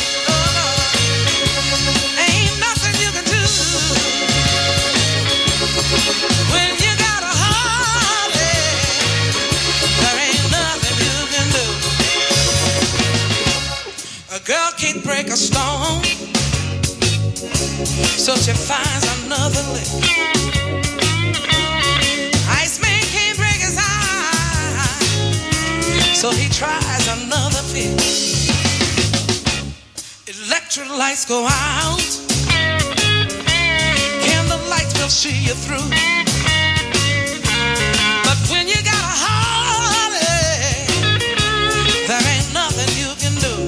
Ain't nothing you can do. When you got a heartache, there ain't nothing you can do. A girl can't break a stone, so she finds another lick. Iceman can't break his heart, so he tries another fix. Electric lights go out, candle lights will see you through. But when you got a heartache, there ain't nothing you can do.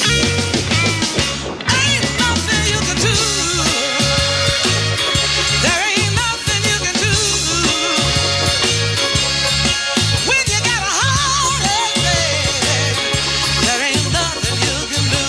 Ain't nothing you can do. There ain't nothing you can do. When you got a heartache, baby, there ain't nothing you can do.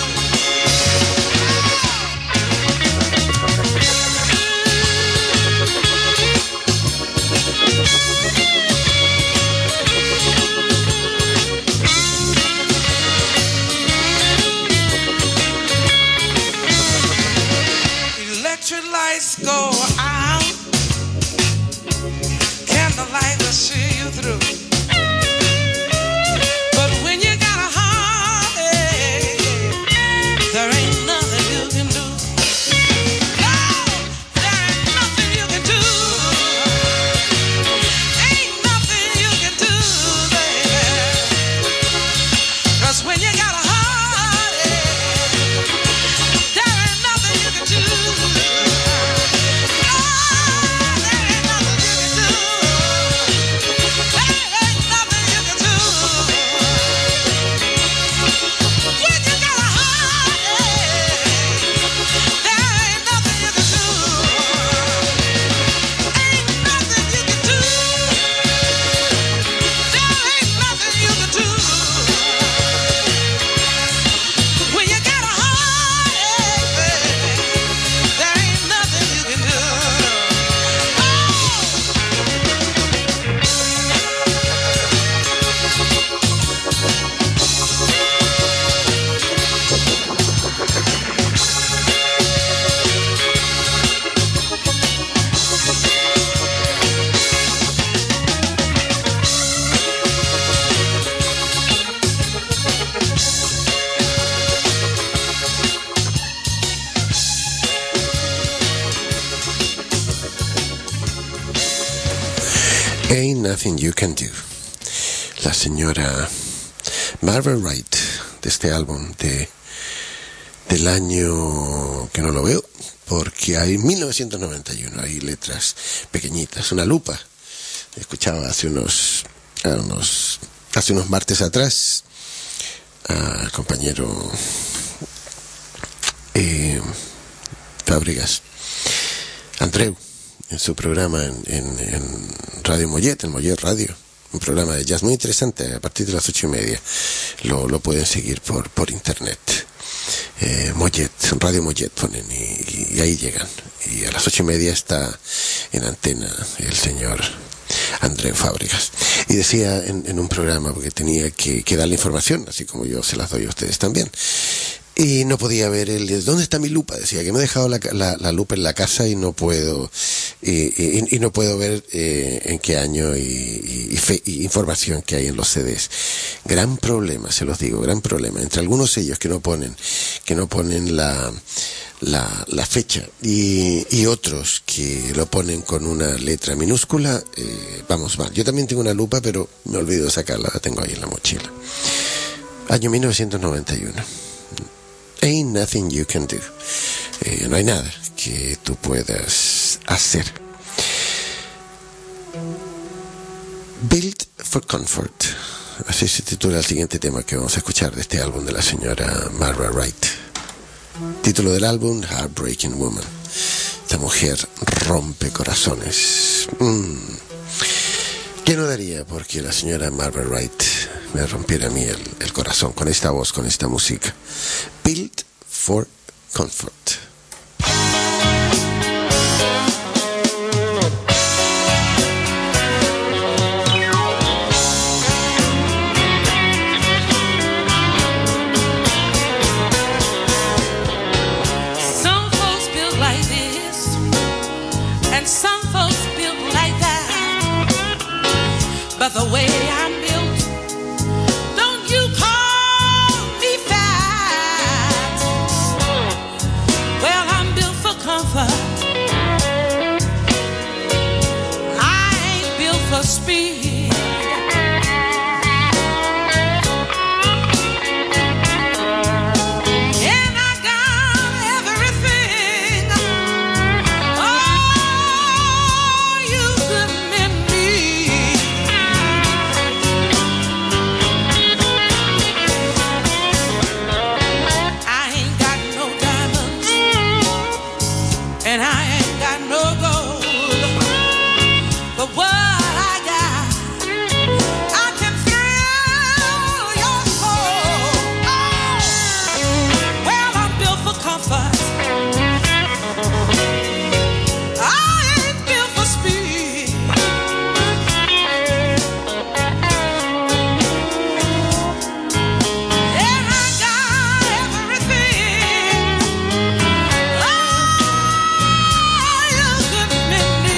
Electric lights go out, candlelight will see you through. But when you got a heartache, there ain't nothing you can do. No, there ain't nothing you can do. Ain't nothing you can do, baby. 'Cause when you got a heartache, there ain't nothing you can do. Ain't Nothing You Can Do. La señora Barbara Wright, de este álbum del año que no lo veo, porque hay 1991, hay letras pequeñitas, una lupa. Escuchaba hace unos martes atrás al compañero Fábregas, Andreu, en su programa en Radio Mollet, en Mollet Radio, un programa de jazz muy interesante a partir de las 8:30. Lo pueden seguir por internet. Mollet, Radio Mollet ponen y ahí llegan. Y a las 8:30 está en antena el señor Andreu Fábregas. Y decía en un programa, porque tenía que darle información, así como yo se las doy a ustedes también. Y no podía ver ¿dónde está mi lupa? Decía que me he dejado la lupa en la casa y no puedo y no puedo ver en qué año y información que hay en los CDs. Gran problema, se los digo, gran problema. Entre algunos sellos que no ponen la fecha y otros que lo ponen con una letra minúscula, vamos mal. Yo también tengo una lupa, pero me olvido de sacarla, la tengo ahí en la mochila. Año 1991. Ain't nothing you can do. No hay nada que tú puedas hacer. Built for Comfort. Así se titula el siguiente tema que vamos a escuchar de este álbum de la señora Barbara Wright. Título del álbum, Heartbreaking Woman. Esta mujer rompe corazones. ¿Qué no daría porque la señora Barbara Wright me rompiera a mí el corazón con esta voz, con esta música? Built for Comfort. Some folks build like this, and some folks build like that. But the way I'm built, don't you call me fat. Well, I'm built for comfort. I ain't built for speed. And I got everything. Oh, you could mend me. I ain't got no diamonds, and I ain't got no gold. But what I got, I can thrill your soul. Oh, well, I'm built for comfort. I ain't built for speed. And I got everything. Oh, you could mend me.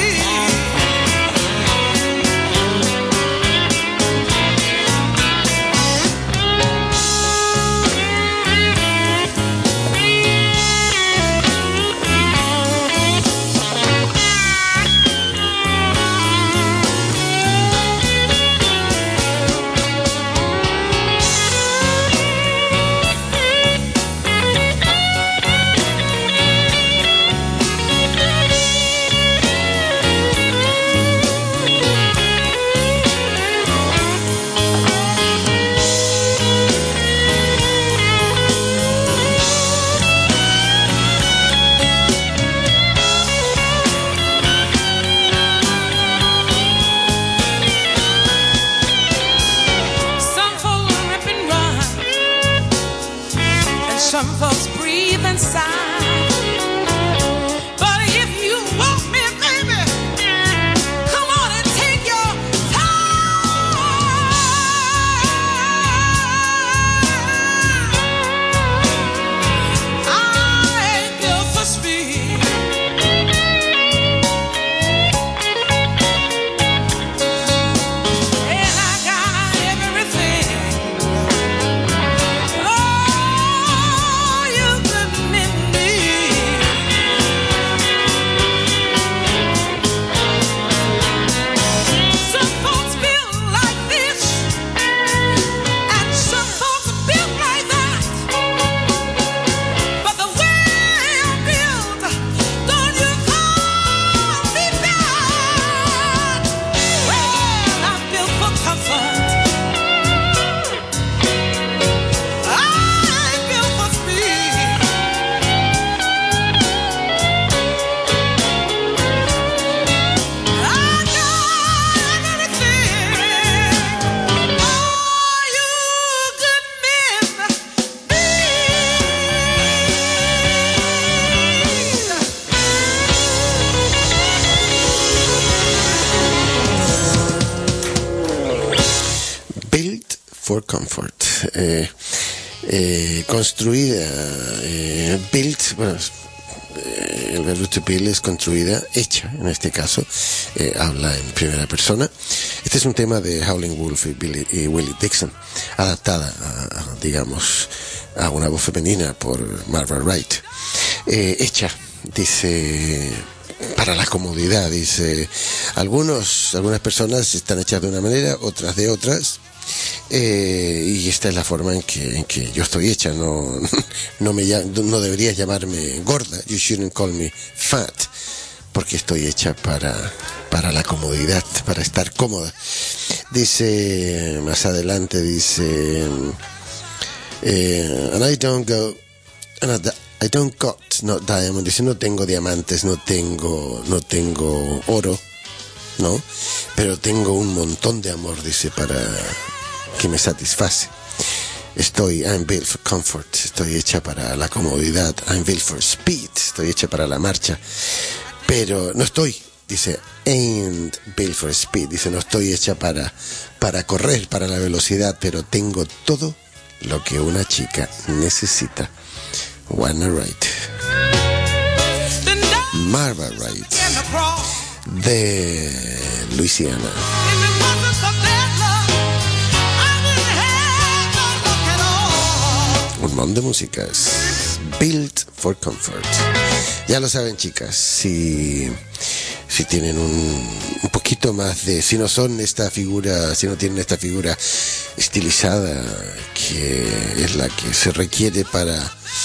Some folks rip and run, and some folks breathe and sigh. But if you want me, baby, come on and take your time. I ain't built for speed. And I got everything. Oh, you could mend me. for Comfort. Construida, built, bueno, el verbo to build es construida, hecha en este caso, habla en primera persona. Este es un tema de Howlin' Wolf y Willie Dixon, adaptada digamos a una voz femenina por Marva Wright. Hecha, dice, para la comodidad, dice, algunas personas están hechas de una manera, otras de otras. Y esta es la forma en que yo estoy hecha. No deberías llamarme gorda. You shouldn't call me fat, porque estoy hecha para la comodidad, para estar cómoda. Dice más adelante, dice, and I don't got no diamond. Dice, no tengo diamantes, no tengo oro, no, pero tengo un montón de amor, dice, para que me satisface. I'm built for comfort, estoy hecha para la comodidad. I'm built for speed, estoy hecha para la marcha. Pero no estoy, dice, ain't built for speed, dice, no estoy hecha para correr, para la velocidad, pero tengo todo lo que una chica necesita. Wanna Wright. Marva Wright, de Luisiana. Un montón de músicas. Built for Comfort. Ya lo saben, chicas, si tienen un poquito más de, si no tienen esta figura estilizada, que es la que se requiere para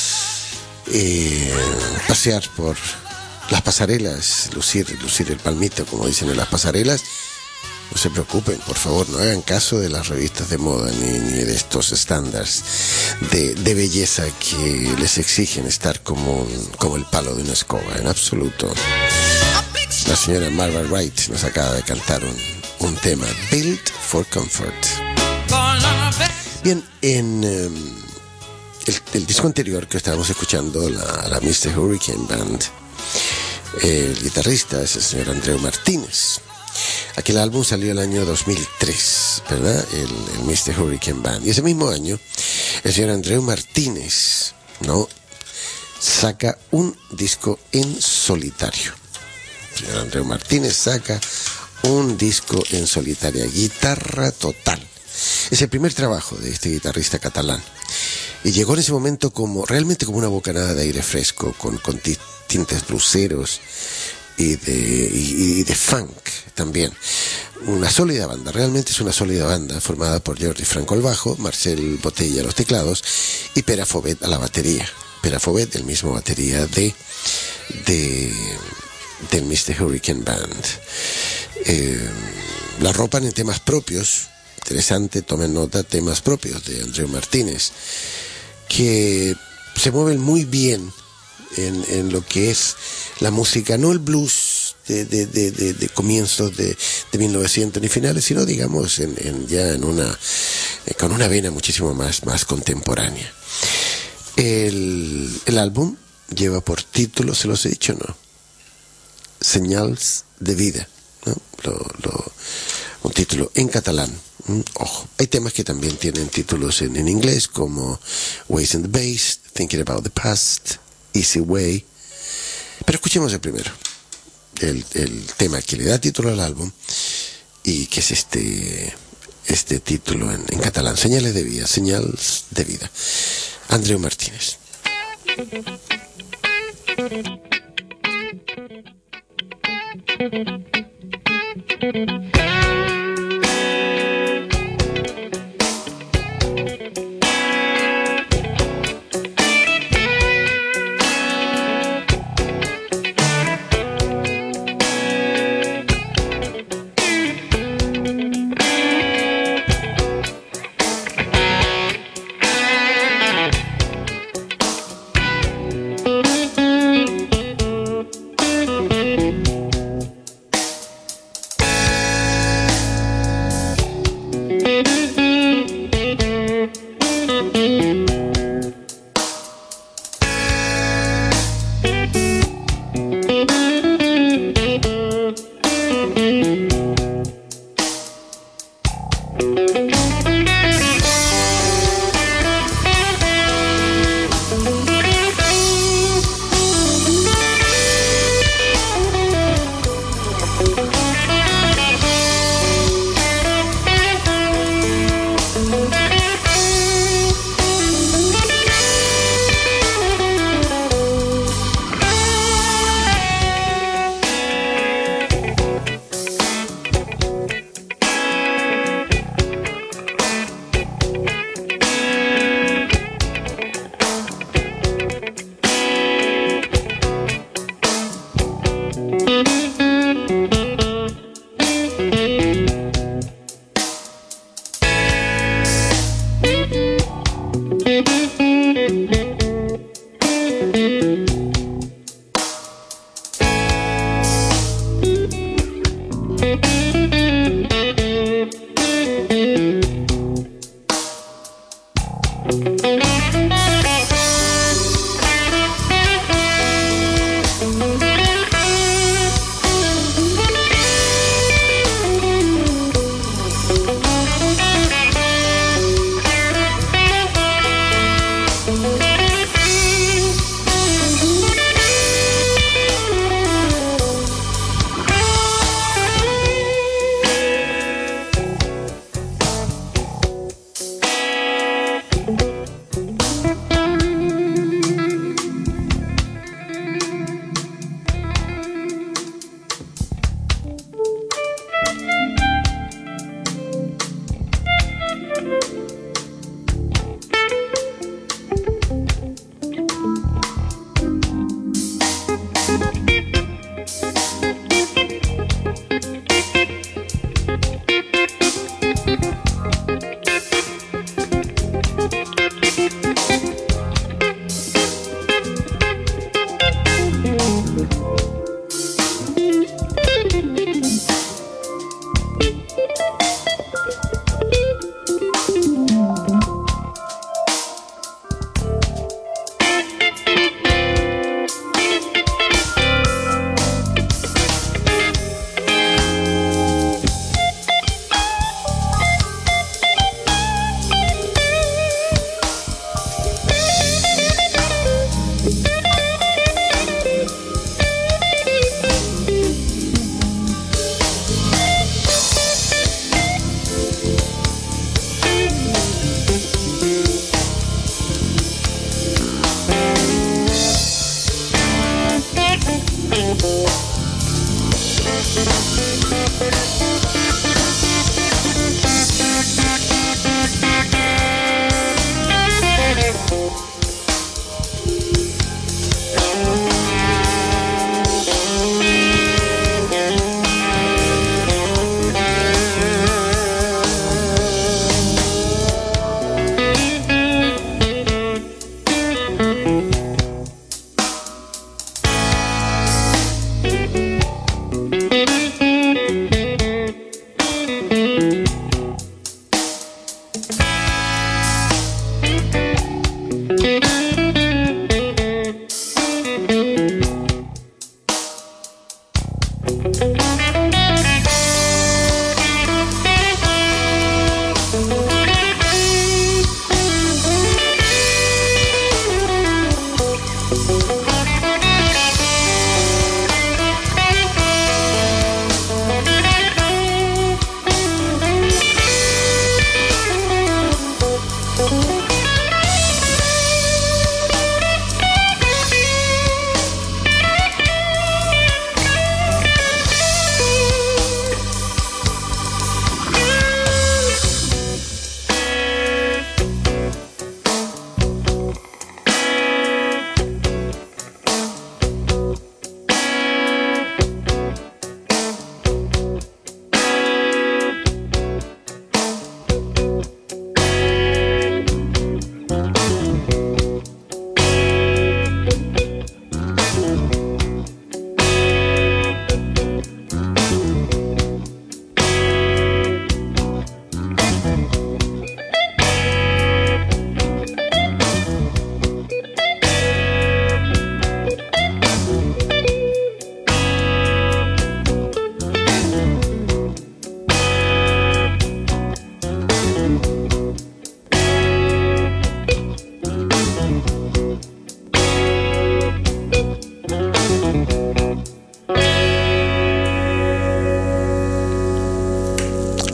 pasear por las pasarelas, lucir el palmito, como dicen en las pasarelas, no se preocupen, por favor, no hagan caso de las revistas de moda ni de estos estándares de belleza que les exigen estar como el palo de una escoba, en absoluto. La señora Marva Wright nos acaba de cantar un tema, Built for Comfort. Bien, en el disco anterior que estábamos escuchando, la Mr. Hurricane Band, el guitarrista es el señor Andreu Martínez. Aquel álbum salió el año 2003, ¿verdad? El Mr. Hurricane Band. Y ese mismo año, el señor Andreu Martínez, ¿no?, saca un disco en solitario. El señor Andreu Martínez saca un disco en solitaria, guitarra total. Es el primer trabajo de este guitarrista catalán. Y llegó en ese momento realmente como una bocanada de aire fresco, con tintes bluseros y de funk también. Una sólida banda, realmente es una sólida banda, formada por Jordi Franco al bajo, Marcel Botella a los teclados y Pere Fobet a la batería. Pere Fobet, el mismo batería del Mr. Hurricane Band. La ropan en temas propios. Interesante, tomen nota, temas propios de Andreu Martínez, que se mueven muy bien en lo que es la música, no el blues de comienzos de 1900 ni finales, sino digamos con una vena muchísimo más contemporánea. El álbum lleva por título, se los he dicho, ¿no?, Señals de vida, ¿no? Un título en catalán. Ojo, hay temas que también tienen títulos en inglés, como Ways in the Bass, Thinking About the Past, Easy Way. Pero escuchemos el primero, el tema que le da título al álbum y que es este título en catalán, Señales de vida, Señals de vida. Andreu Martínez.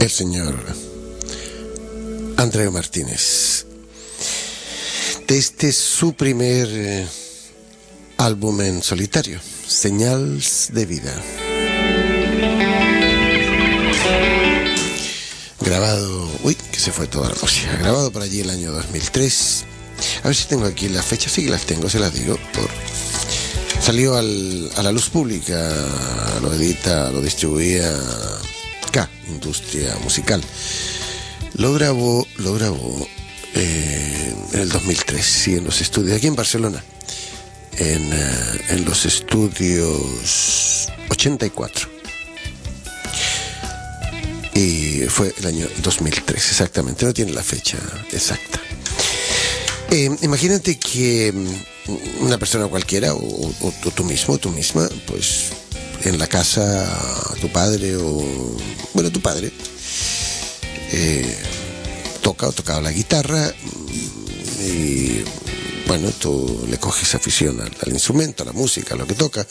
el señor Andreu Martínez. Desde su primer álbum en solitario, Señals de Vida. Grabado, que se fue toda la música. Grabado por allí el año 2003. A ver si tengo aquí las fechas, sí que las tengo, se las digo. Salió a la luz pública, lo edita, lo distribuía K, Industria Musical. Lo grabó en el 2003, sí, en los estudios, aquí en Barcelona, en los estudios 84. Y fue el año 2003, exactamente, no tiene la fecha exacta. Imagínate que una persona cualquiera, o tú mismo, o tú misma, pues en la casa, tu padre, tu padre, tocaba la guitarra, y bueno, tú le coges afición al instrumento, a la música, a lo que toca,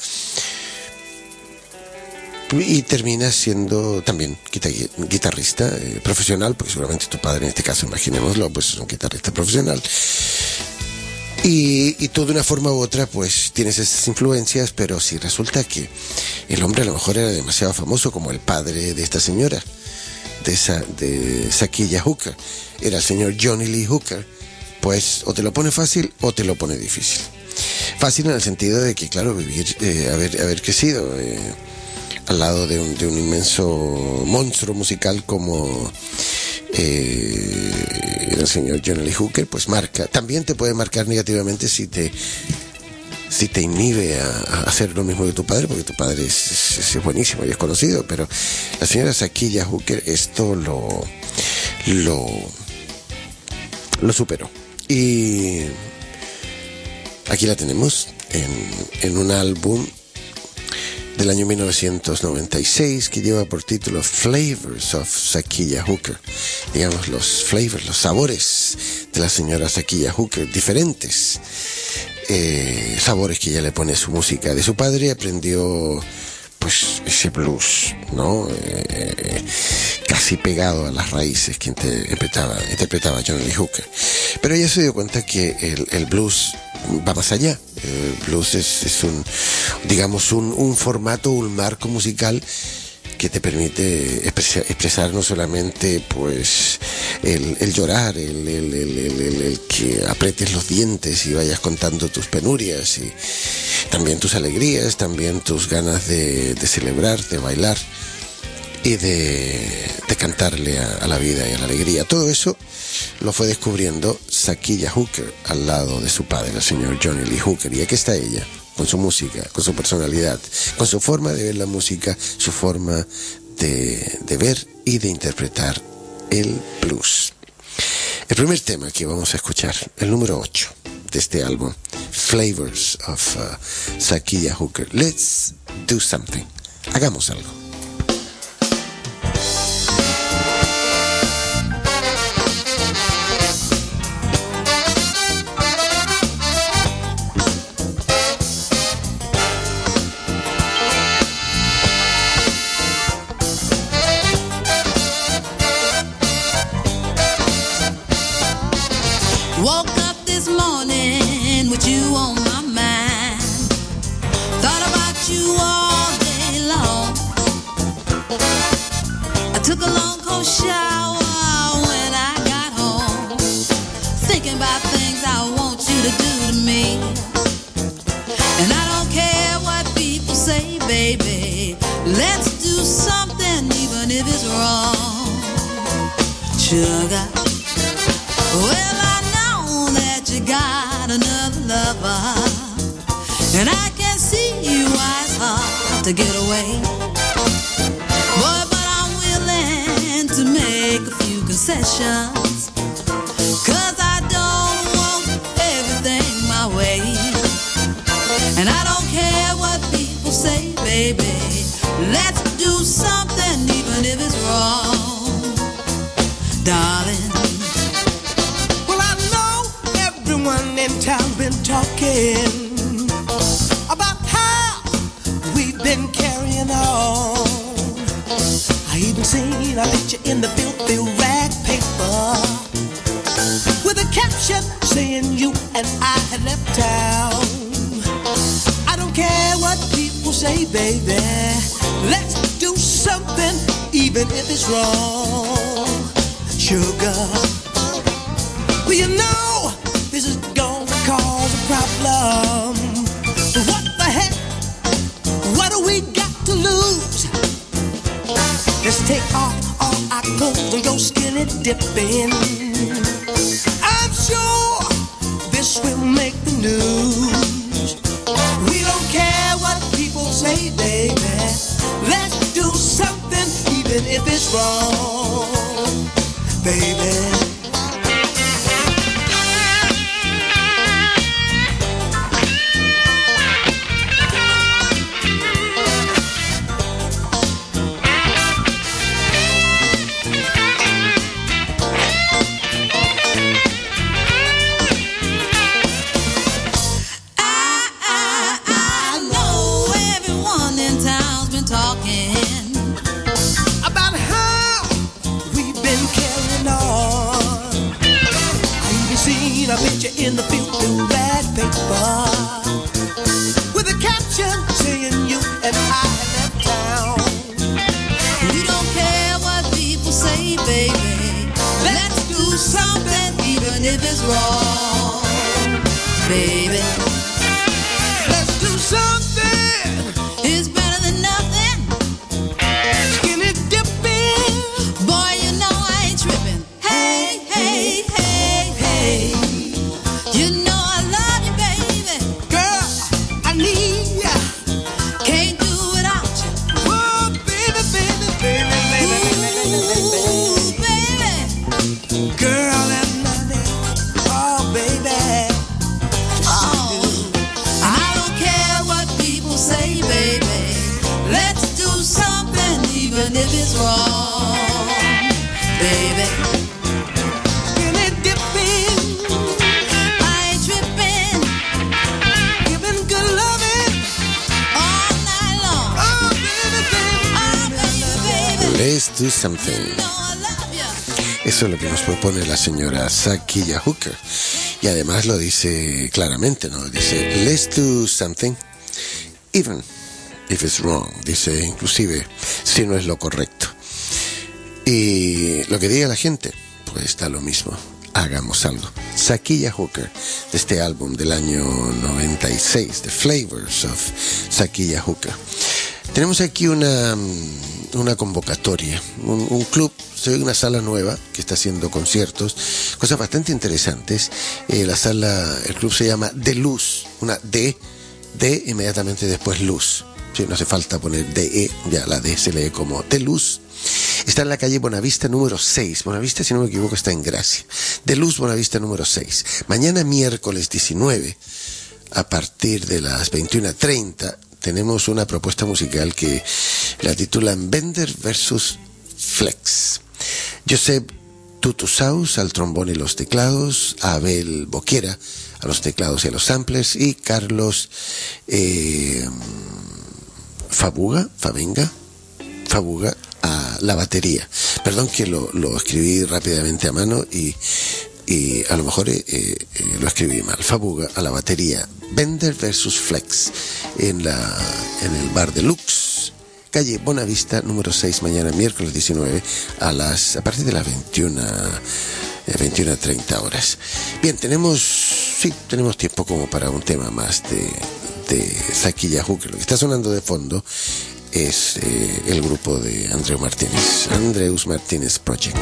y terminas siendo también guitarrista profesional, porque seguramente tu padre, en este caso, imaginémoslo, pues es un guitarrista profesional. Y tú de una forma u otra pues tienes esas influencias, pero si resulta que el hombre a lo mejor era demasiado famoso, como el padre de esta señora, de Sakiyah Hooker, era el señor Johnny Lee Hooker, pues o te lo pone fácil o te lo pone difícil. Fácil en el sentido de que, claro, haber crecido al lado de un inmenso monstruo musical como el señor Johnny Lee Hooker, pues también te puede marcar negativamente si te inhibe a hacer lo mismo que tu padre, porque tu padre es buenísimo y es conocido, pero la señora Sakiyah Hooker esto lo superó. Y aquí la tenemos en un álbum del año 1996 que lleva por título Flavors of Sakiyah Hooker. Digamos, los flavors, los sabores de la señora Sakiyah Hooker, diferentes sabores que ella le pone a su música. De su padre aprendió pues ese blues, ¿no? Casi pegado a las raíces que interpretaba Johnny Lee Hooker. Pero ella se dio cuenta que el blues va más allá. El blues es un formato, un marco musical que te permite expresar no solamente pues el llorar, el que aprietes los dientes y vayas contando tus penurias, y también tus alegrías, también tus ganas de celebrar, de bailar y de cantarle a la vida y a la alegría. Todo eso lo fue descubriendo Sakiyah Hooker al lado de su padre, el señor Johnny Lee Hooker. Y aquí está ella, con su música, con su personalidad, con su forma de ver la música, su forma de ver y de interpretar el blues. El primer tema que vamos a escuchar, el número 8 de este álbum, Flavors of Sakiyah Hooker. Let's do something. Hagamos algo. Woke up this morning with you on my mind. Thought about you all day long. I took a long cold shower when I got home, thinking about things I want you to do to me. And I don't care what people say, baby, let's do something even if it's wrong. Sugar, well, I know that you got another lover, and I can see why it's hard to get away. Boy, but I'm willing to make a few concessions, 'cause I don't want everything my way. And I don't care what people say, baby, let's do something even if it's wrong, darling. Well, I know everyone in town been talking about how we've been carrying on. I I even seen a picture in the filthy rag paper with a caption saying you and I had left town. I don't care what people say, baby. Let's do something, even if it's wrong. Sugar, well, you know this is gonna cause a problem. What the heck? What do we got to lose? Let's take off all our clothes and go skinny dipping. I'm sure this will make the news. We don't care what people say, baby. Let's do something, even if it's wrong, baby. A picture in the filthy rag paper with a caption saying you and I had left town. We don't care what people say, baby. Let's do something, even if it's wrong, baby. Let's do something. It's better than nothing. Skinny dipping. Boy, you know I ain't tripping. Hey, hey, hey, hey. You know I love you, baby. Girl, I need ya. Can't do without you. Oh, baby, baby, baby, baby, ooh, baby. Girl, that nothing. Oh, baby. Oh, I don't care what people say, baby. Let's do something, even if it's wrong, baby. Let's do something. Eso es lo que nos propone la señora Sakiya Hooker. Y además lo dice claramente, ¿no? Dice, let's do something, even if it's wrong. Dice, inclusive, si no es lo correcto. Y lo que diga la gente, pues da lo mismo. Hagamos algo. Sakiya Hooker, de este álbum del año 96, The Flavors of Sakiya Hooker. Tenemos aquí una convocatoria, un club, una sala nueva que está haciendo conciertos, cosas bastante interesantes. El club se llama De Luz, una D inmediatamente después Luz. Sí, no hace falta poner DE, ya la D se lee como De Luz. Está en la calle Bonavista número 6. Bonavista, si no me equivoco, está en Gracia. De Luz, Bonavista número 6. Mañana miércoles 19, a partir de las 21:30, tenemos una propuesta musical que la titulan Bender vs. Flex. Josep Tutusaus al trombón y los teclados, Abel Boquera a los teclados y a los samplers, y Carlos Fabuga a la batería. Perdón que lo escribí rápidamente a mano y a lo mejor lo escribí mal. Fabuga a la batería, Bender vs. Flex en el bar Deluxe, calle Bonavista número 6, mañana miércoles 19 a partir de las 21:30 horas. Bien, tenemos tiempo como para un tema más de Sakiya Hooker. Lo que está sonando de fondo es el grupo de Andreus Martínez Project.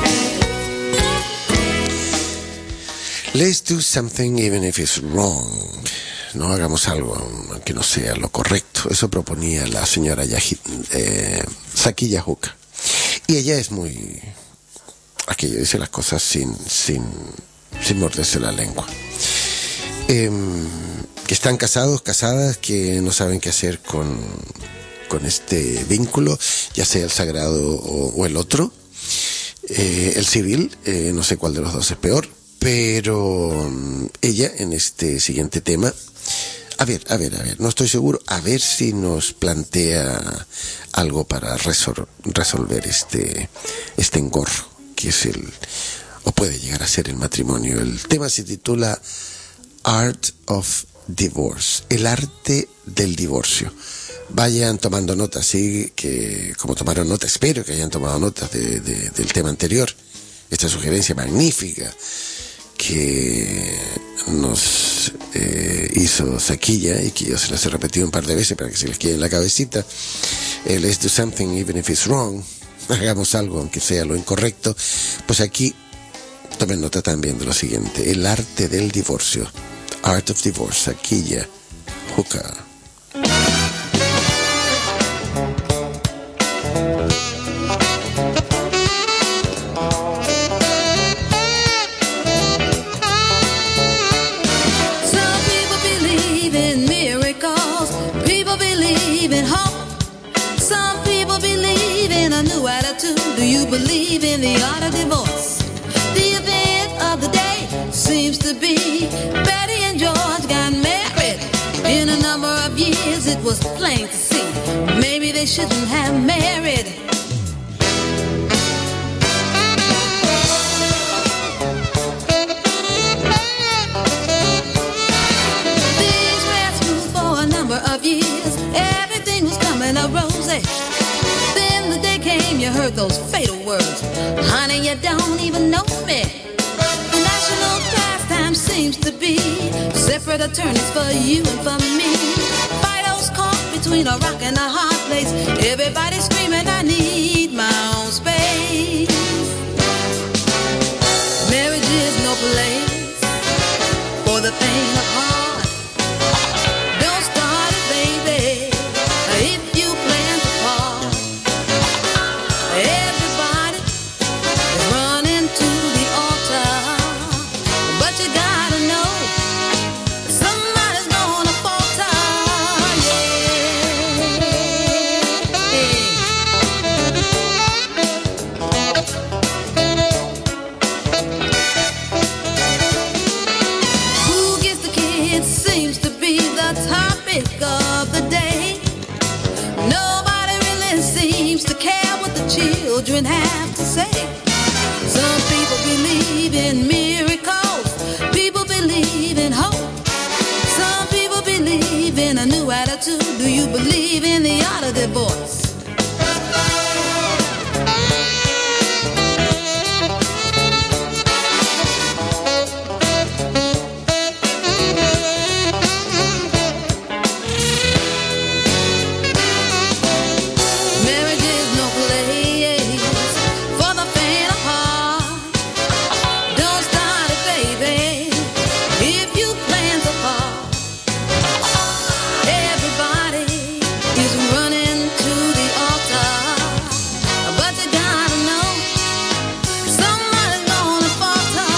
Let's do something even if it's wrong. No hagamos algo aunque no sea lo correcto. Eso proponía la señora Sakiya Hooker. Y ella es muy... aquello, dice las cosas sin morderse la lengua. Que están casadas, que no saben qué hacer con este vínculo, ya sea el sagrado o el otro, el civil, no sé cuál de los dos es peor, pero ella en este siguiente tema A ver, no estoy seguro. A ver si nos plantea algo para resolver este engorro, que es o puede llegar a ser el matrimonio. El tema se titula Art of Divorce, el arte del divorcio. Vayan tomando notas, sí, que como tomaron notas, espero que hayan tomado notas del tema anterior, esta sugerencia magnífica que nos hizo Zaquilla y que yo se las he repetido un par de veces para que se les quede en la cabecita. Let's do something even if it's wrong. Hagamos algo aunque sea lo incorrecto. Pues aquí tomen nota también de lo siguiente: el arte del divorcio, Art of Divorce, Zaquilla Hooker. Do you believe in the art of divorce? The event of the day seems to be Betty and George got married. In a number of years it was plain to see maybe they shouldn't have married. Things were smooth for a number of years. Everything was coming up rosy. You heard those fatal words, honey, you don't even know me. The national pastime seems to be separate attorneys for you and for me. Fights caught between a rock and a hard place. Everybody screaming, I need my own space. Marriage is no place for the faint of heart. Don't start it, baby, if you plan to part. Everybody is running to the altar, but you gotta know somebody's gonna falter. Who gets the kids seems to be the topic of the day. Nobody really seems to care what the children have to say. Some people believe in miracles, people believe in hope. Some people believe in a new attitude. Do you believe in the art of divorce? Marriage is no place for the faint of heart. Don't start it, baby, if you plan to part. Everybody is running to the altar, but you gotta know somebody's gonna falter.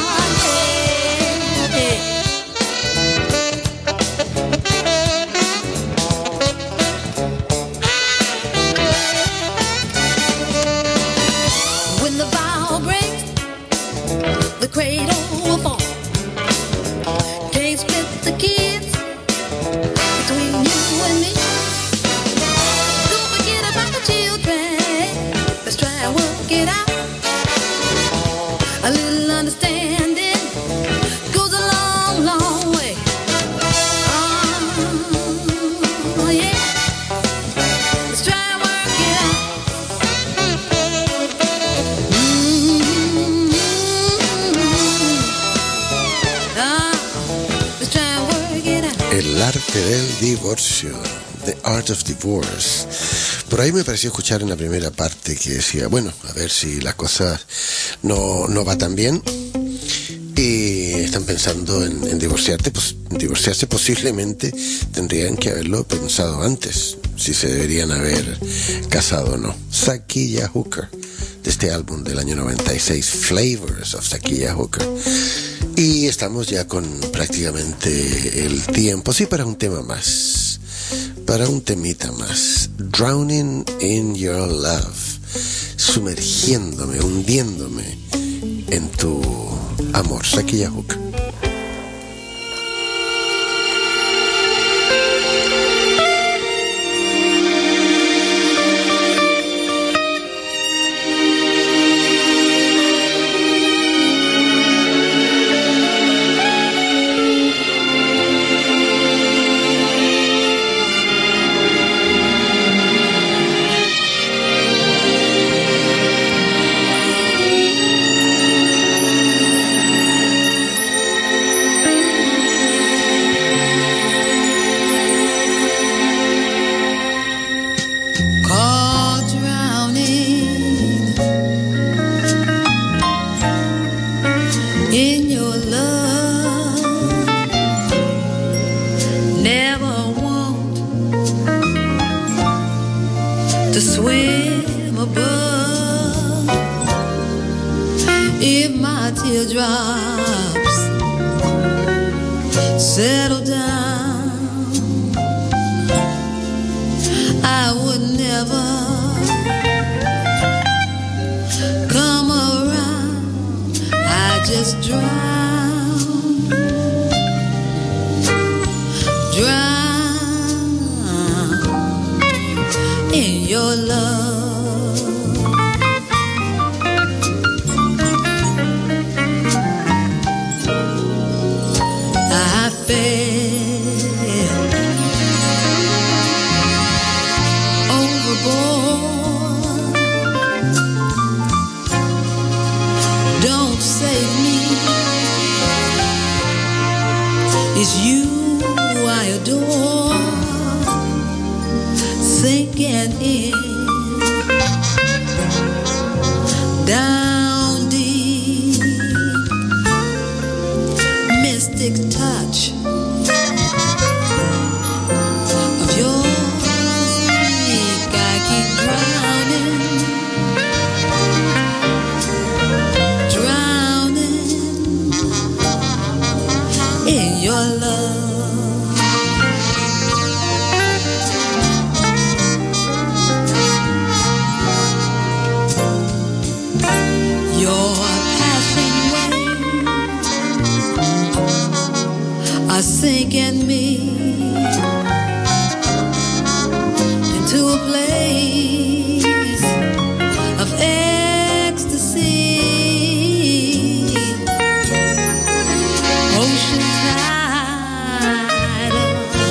When the vow breaks, the cradle will fall. Can't split the kids between you and me. Don't forget about the children. Let's try and work it out. A little understanding goes a long, long way. Oh, yeah. Let's try and work it out. Let's try and work it out. El arte del divorcio, The Art of Divorce. Por ahí me pareció escuchar en la primera parte que decía, bueno, a ver si la cosa no va tan bien y están pensando en divorciarse, pues divorciarse posiblemente tendrían que haberlo pensado antes, si se deberían haber casado o no. Zaquilla Hooker, de este álbum del año 96, Flavors of Zaquilla Hooker. Y estamos ya con prácticamente el tiempo, sí, para un tema más, para un temita más. Drowning in Your Love, sumergiéndome, hundiéndome en tu amor. Zaquilla Hooker. to swim above. If my teardrops settle down, I would never come around. I just drown in your love. I fell overboard. Don't save me. It's you I adore, sinking in down deep, mystic touch of your cheek. I keep drowning in your love. Sinking me into a place of ecstasy. Ocean tide,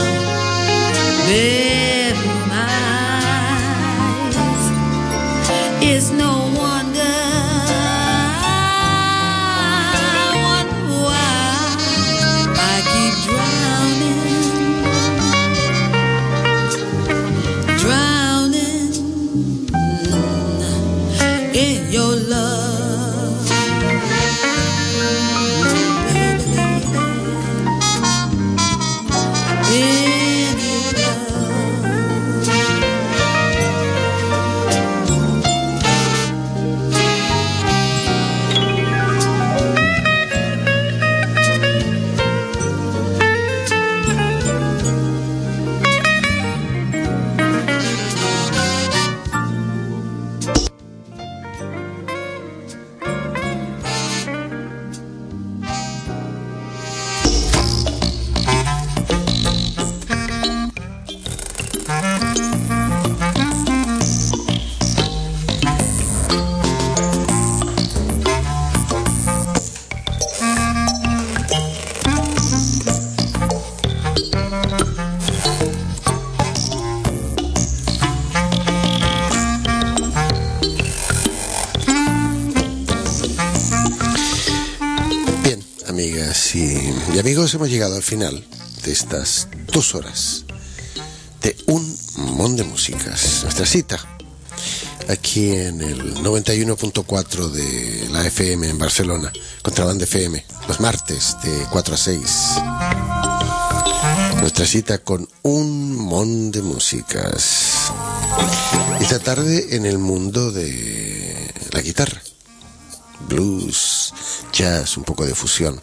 baby, my eyes. It's no wonder. Y amigos, hemos llegado al final de estas 2 horas de Un Mon de Músicas. Nuestra cita aquí en el 91.4 de la FM en Barcelona, Contrabanda FM, los martes de 4 a 6. Nuestra cita con Un Mon de Músicas. Esta tarde en el mundo de la guitarra, blues, jazz, un poco de fusión.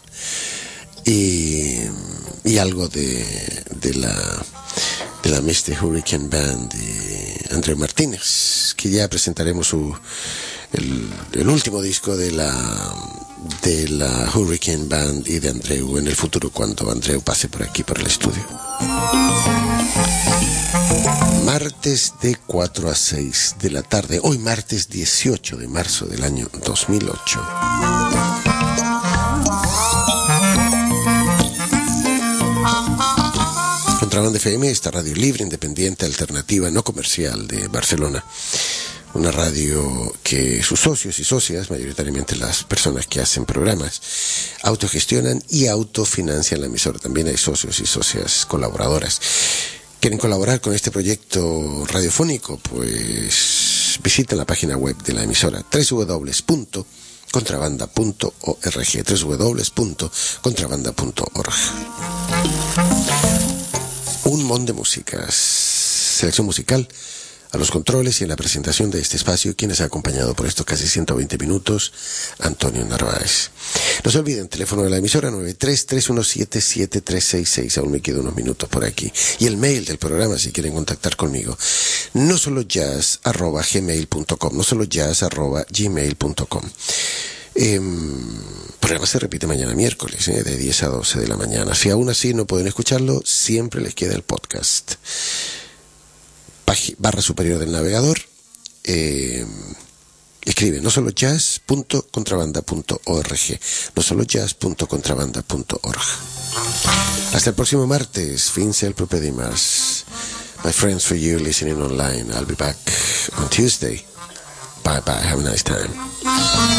Y algo de la Mr. Hurricane Band de Andreu Martínez, que ya presentaremos el último disco de la Hurricane Band y de Andreu en el futuro, cuando Andreu pase por aquí, por el estudio. Martes de 4 a 6 de la tarde, hoy martes 18 de marzo del año 2008. Contrabanda FM, esta radio libre, independiente, alternativa, no comercial de Barcelona. Una radio que sus socios y socias, mayoritariamente las personas que hacen programas, autogestionan y autofinancian la emisora. También hay socios y socias colaboradoras. ¿Quieren colaborar con este proyecto radiofónico? Pues visiten la página web de la emisora, www.contrabanda.org, www.contrabanda.org. Un Mon de Músicas, selección musical A los controles y en la presentación de este espacio, quienes ha acompañado por estos casi 120 minutos, Antonio Narváez. No se olviden, teléfono de la emisora 933177366, aún me quedan unos minutos por aquí. Y el mail del programa, si quieren contactar conmigo, no solo jazz@gmail.com, no solo jazz@gmail.com. El programa se repite mañana miércoles, de 10 a 12 de la mañana. Si aún así no pueden escucharlo, siempre les queda el podcast. Barra superior del navegador, escribe no solo jazz.contrabanda.org, no solo jazz.contrabanda.org. Hasta el próximo martes, fins el proper dimarts. My friends, for you listening online, I'll be back on Tuesday. Bye bye, have a nice time.